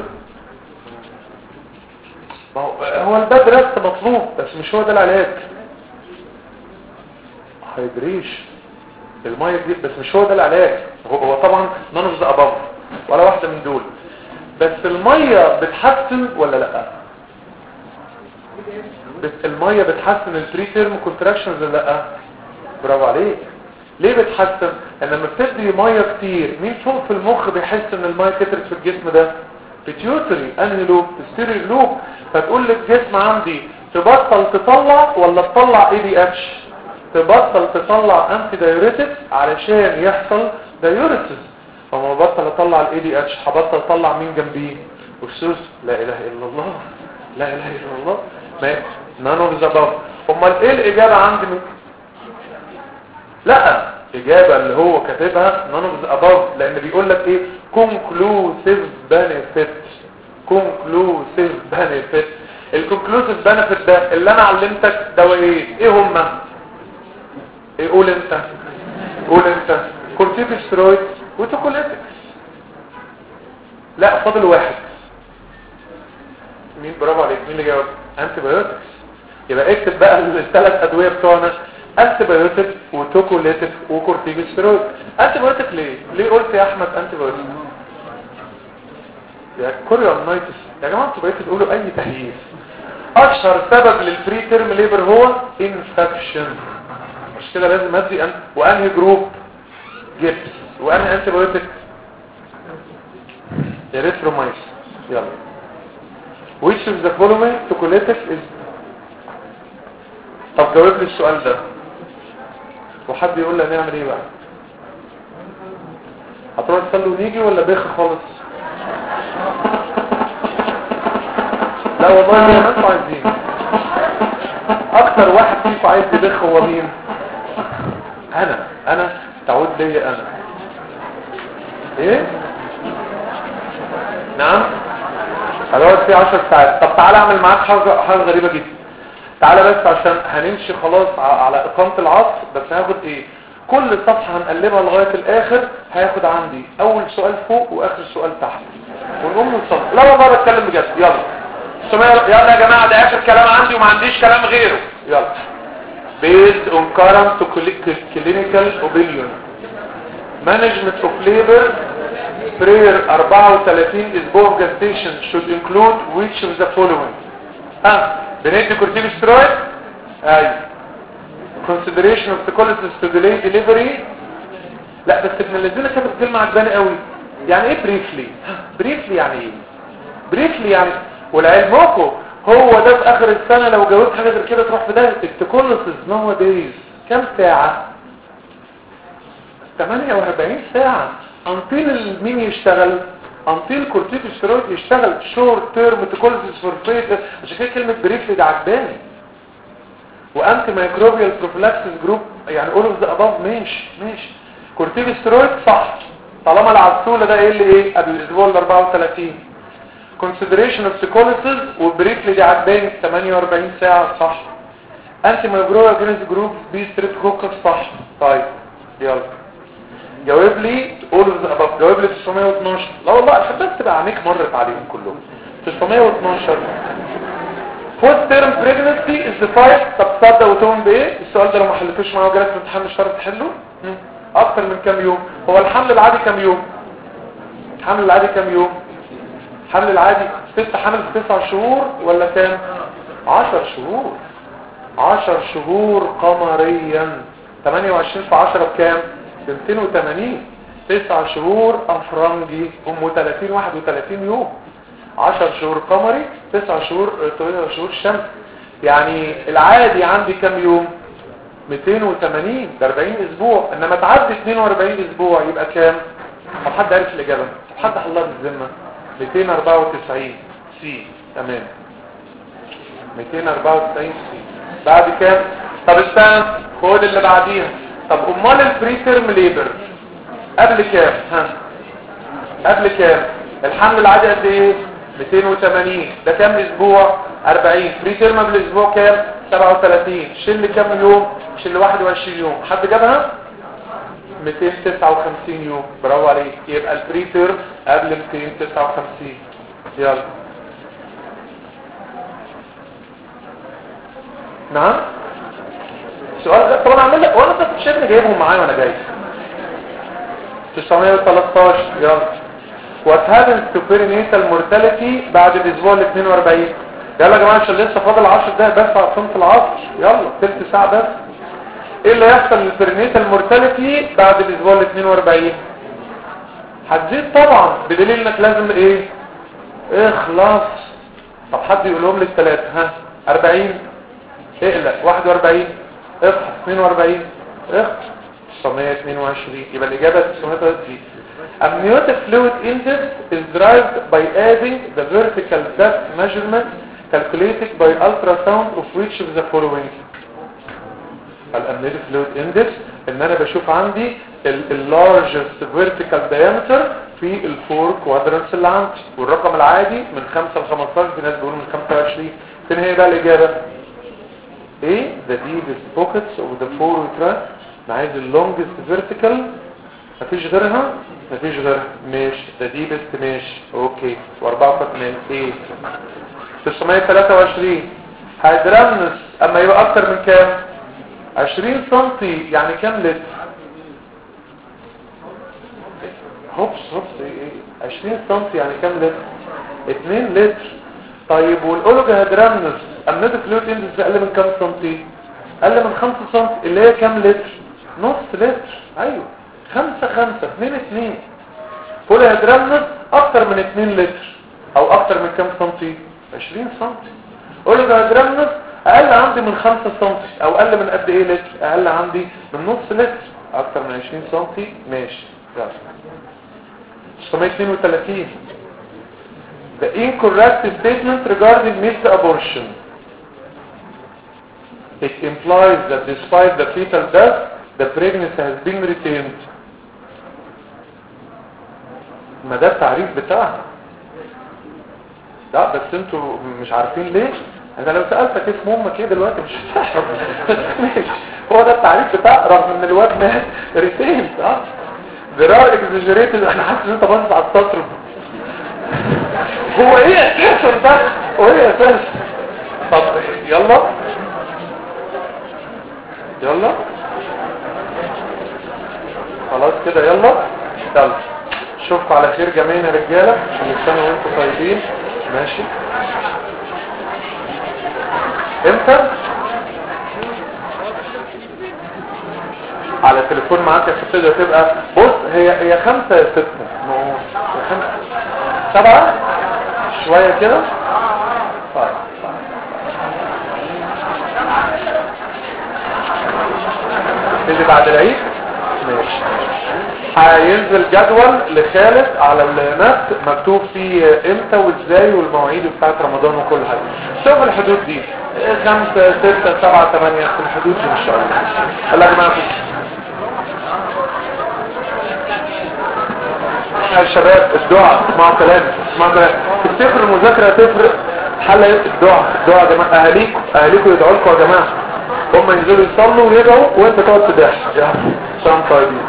هو البد رست مطلوب بس مش هو ده العلاج. هيدريش الميه دي بس مش هو ده العلاج. هو طبعا none of the above ولا واحده من دول، بس الميه بتحسن ولا لا؟ بس الميه بتحسن البريتيرم كونتراكشنز ولا لا؟ برافو عليك. ليه بتحسن؟ لما بتدي ميه كتير مين فوق في المخ بيحس ان الميه كترت في الجسم ده؟ بيتيوتري انهي لوب؟ ستيري لوب. فتقول للجسم عندي تبطل تطلع ولا تطلع اي دي اتش؟ تبطل تطلع انتي دايوريتكس علشان يحصل دايوريسيس. ببطل اطلع الاي دي اتش هبطل اطلع مين جنبيه؟ اكسوس. لا اله الا الله، لا اله الا الله. ما none of the above. امال ايه الاجابه عندي من... لا اجابه اللي هو كاتبها none of the above، لان بيقول لك ايه conclusive benefit. conclusive benefit. الكونكلوسيف benefit ده اللي انا علمتك ده ايه؟ ايه هما؟ ايه؟ قول انت قول انت كورتيكوستيرويد وتوكوليتكس. لا فاضل واحد. مين؟ برافو عليك. مين اللي جاوب؟ انتي بايوتكس. يبقى اكتب بقى الثلاث ادويه بتوعنا انتي بايوتك وتوكوليتك وكورتيكوستيرويد. انتي بايوتك ليه؟ ليه قلت يا احمد انتي بايوتك؟ يا كوريونايتس يا جماعه انتوا بقيتوا تقولوا اي تهييس. اشهر سبب للبري تيرم ليبر هو انفكشن، مش كده؟ لازم ادي أن... وانهي جروب؟ جبس. وانهي انتي بايوتك؟ اريثرومايسين. يلا which of the following tocolytic is... طب جاوب لي السؤال ده وحد يقول لي هنعمل ايه بقى؟ هتروح تصلوا ونيجي ولا بيخ خالص؟ لا والله زي ما انتوا عايزين. اكتر واحد فيكم عايز يبخ هو مين؟ انا انا تعود ليا انا. ايه؟ نعم هنقعد فيه عشر ساعات. طب تعالى اعمل معاك حاجه حاجه غريبه جدا. تعالى بس عشان هنمشي خلاص على اقامه العصر، بس هاخد ايه؟ كل صفحه هنقلبها لغايه الاخر هياخد عندي اول سؤال فوق واخر سؤال تحت ونقوم نوصل. لا والله بتكلم بجد. يلا يلا يا جماعه، ده اخر كلام عندي وما عنديش كلام غيره. يلا based on current clinical opinion management of labor prayer أربعة وثلاثين اسبوع gestation should include which of the following؟ ها بندي كورتيكوستيرويد. ايوه consideration of psychosis to delay delivery. لا بس ابن الذين كانت كلمه عجباني قوي. يعني ايه بريفلي؟ بريفلي يعني ايه؟ بريفلي يعني ولعلمكم هو ده في اخر السنه لو جاوبت حاجه غير كده تروح في ده. التكولوسيس نو دايز كام ساعه؟ ثمانية وأربعين ساعه. انطيل مين يشتغل؟ انطيل كورتيكوستيرويد يشتغل شورت تيرم تكولوسيس فور فيت. عشان كده كلمه بريفلي ده عجباني. وانتي مايكروبيال بروفلاكسيس جروب يعني اول اوف ذا اباف. ماشي ماشي. كورتيكوستيرويد صح طالما العسوله ده ايه اللي ايه قبل الاسبوع ال أربعة وثلاثين. consideration of psychosis وبريفلي دي عجباني ثمانية وأربعين ساعه صح. انتي مايكروبيال جينيس جروب بي ستريبتوكوكس صح. طيب يلا جاوب لي اول اوف ذا اباف. جاوب لي تسعمية واثناشر. لا والله احب تبقى عينيك مرت عليهم كلهم. تسعمية واثناشر فوست تيرم بريجنسي از ديفايند. طب تصدق وتؤمن بايه؟ السؤال ده لو ما حلتوش معاه وجالك في الامتحان مش هتعرف تحله. اكتر من كام يوم؟ هو الحمل العادي كام يوم؟ الحمل العادي كام يوم؟ الحمل العادي ست حمل في تسع شهور ولا كام؟ عشر شهور. عشر شهور قمريا. ثمانية وعشرين في عشرة بكام؟ ب مئتين وثمانين. تسع شهور افرنجي هم ثلاثين واحد وثلاثين يوم. عشر شهور قمري تسع شهور تسع شهور شمس. يعني العادي عندي كام يوم؟ مئتين وثمانين. ده أربعين اسبوع. انما تعدي اثنين وأربعين اسبوع يبقى كام؟ طب حد عارف الاجابه؟ طب حد حلها بالذمه؟ مئتين وأربعة وتسعين سي. تمام مئتين وأربعة وتسعين سي. بعد كام؟ طب استنى خد اللي بعديها. طب امال البري تيرم ليبر قبل كام؟ ها قبل كام؟ الحمل العادي قد ايه؟ مئتين وثمانين. ده كام اسبوع؟ أربعين. بري تيرم قبل اسبوع كام؟ سبعة وثلاثين. شيل كام يوم؟ شيل واحد وعشرين يوم. حد جابها؟ مئتين وتسعة وخمسين يوم. برافو عليك. يبقى البري تيرم قبل مئتين وتسعة وخمسين. يلا نعم السؤال ده طبعا اعمل لك وانا كنت شايفني جايبهم معايا وانا جاي. تسعمية وثلاثة عشر. يلا what happens to perinatal mortality بعد الاسبوع ال اثنين وأربعين؟ يلا يا جماعه عشان لسه فاضل عشر دقايق بس على صمت العصر. يلا ثلث ساعه بس. ايه اللي هيحصل للبرينيتال مورتاليتي بعد الاسبوع ال اثنين وأربعين؟ هتزيد طبعا بدليل انك لازم ايه؟ اخلص. طب حد يقولهم لي الثلاثه. ها أربعين اقلق. واحد وأربعين اصحى. اثنين وأربعين اصحى. تسعمية واثنين وعشرين. يبقى الاجابه تسعمية وثلاثين. Amniotic fluid index is derived by adding the vertical depth measurement calculated by ultrasound of which of the following. الامنيوتيك فلويد اندكس ان انا بشوف عندي اللارجست فيرتيكال diameter في الفور كوادرنتس اللي عندي، والرقم العادي من خمسة ل خمستاشر، في ناس بيقولوا من خمسة وعشرين. فين هي بقى الاجابه؟ ايه the deepest pockets of the foregut. انا عايز اللونجست فيرتيكال، مفيش غيرها مفيش غيرها ماشي، the deepest ماشي اوكي، واربعة وثمانين ايه تسعمية وتلاتة وعشرين. هيدرامنس اما يبقى اكتر من كام؟ عشرين سنتي، يعني كام لتر؟ هوبس هوبس ايه عشرين سنتي يعني كام لتر؟ اتنين لتر. طيب والاولوجا هيدرامنس امنيوتيك فلويد اندكس اقل من كام سنتي؟ اقل من خمسة سنتي، اللي هي كام لتر؟ نص لتر. ايوه خمسة خمسة اتنين اتنين. فول هيدرامنس اكتر من اتنين لتر، او اكتر من كام سنتي؟ عشرين سنتي. اولوجا هيدرامنس اقل عندي من خمسة سنتي، او اقل من قد ايه لتر؟ اقل عندي من نص لتر. اكتر من عشرين سنتي ماشي. تسعمية اتنين وتلاتين. The incorrect statement regarding missed abortion. It implies that despite the fetal death, the pregnancy has been retained. ما ده التعريف بتاعها. لا بس انتوا مش عارفين ليه؟ انا لو سألتك اسم امك ايه دلوقتي مش هتعرف. هو ده التعريف بتاع، رغم ان الواد مات ريتيند. اه There are exaggerated. انا حاسس ان انت باصص على السطر. هو ايه اساسا ده؟ هو ايه اساسا؟ طب يلا يلا خلاص كده يلا يلا اشوفكم على خير جميعا يا رجاله، كل سنه وانتم طيبين. ماشي امتى؟ على التليفون معاك يا ستة تبقى بص، هي هي خمسة يا ستة، هي خمسة سبعة شوية كده. طيب اللي بعد العيد ماشي. هينزل جدول لخالد على النت مكتوب فيه امتى وازاي والمواعيد بتاعت رمضان وكل حاجة. شوف الحدود دي خمسة ستة سبعة تمانية في الحدود دي ان شاء الله. الله يا جماعة يا شباب الدعاء، اسمعوا كلام اسمعوا كلام. تفتكروا المذاكرة تفرق؟ حل الدعاء الدعاء يا جماعة. اهاليكم اهاليكم يدعوا لكم يا جماعة، هم ينزلوا يصلوا ويدعوا وانت تقعد تضحك. يلا سلام طيبين.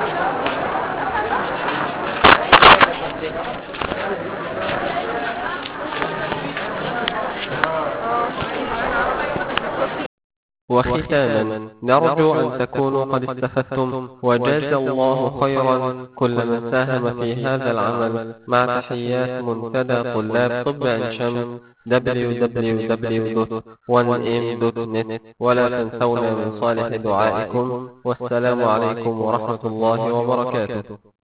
وختاما نرجو أن تكونوا قد استفدتم، وجزى الله خيرا كل من ساهم في هذا العمل، مع تحيات منتدى طلاب طب عين شمس دبليو دبليو دبليو دوت وان ام دوت نت. ولا تنسونا من صالح دعائكم، والسلام عليكم ورحمة الله وبركاته.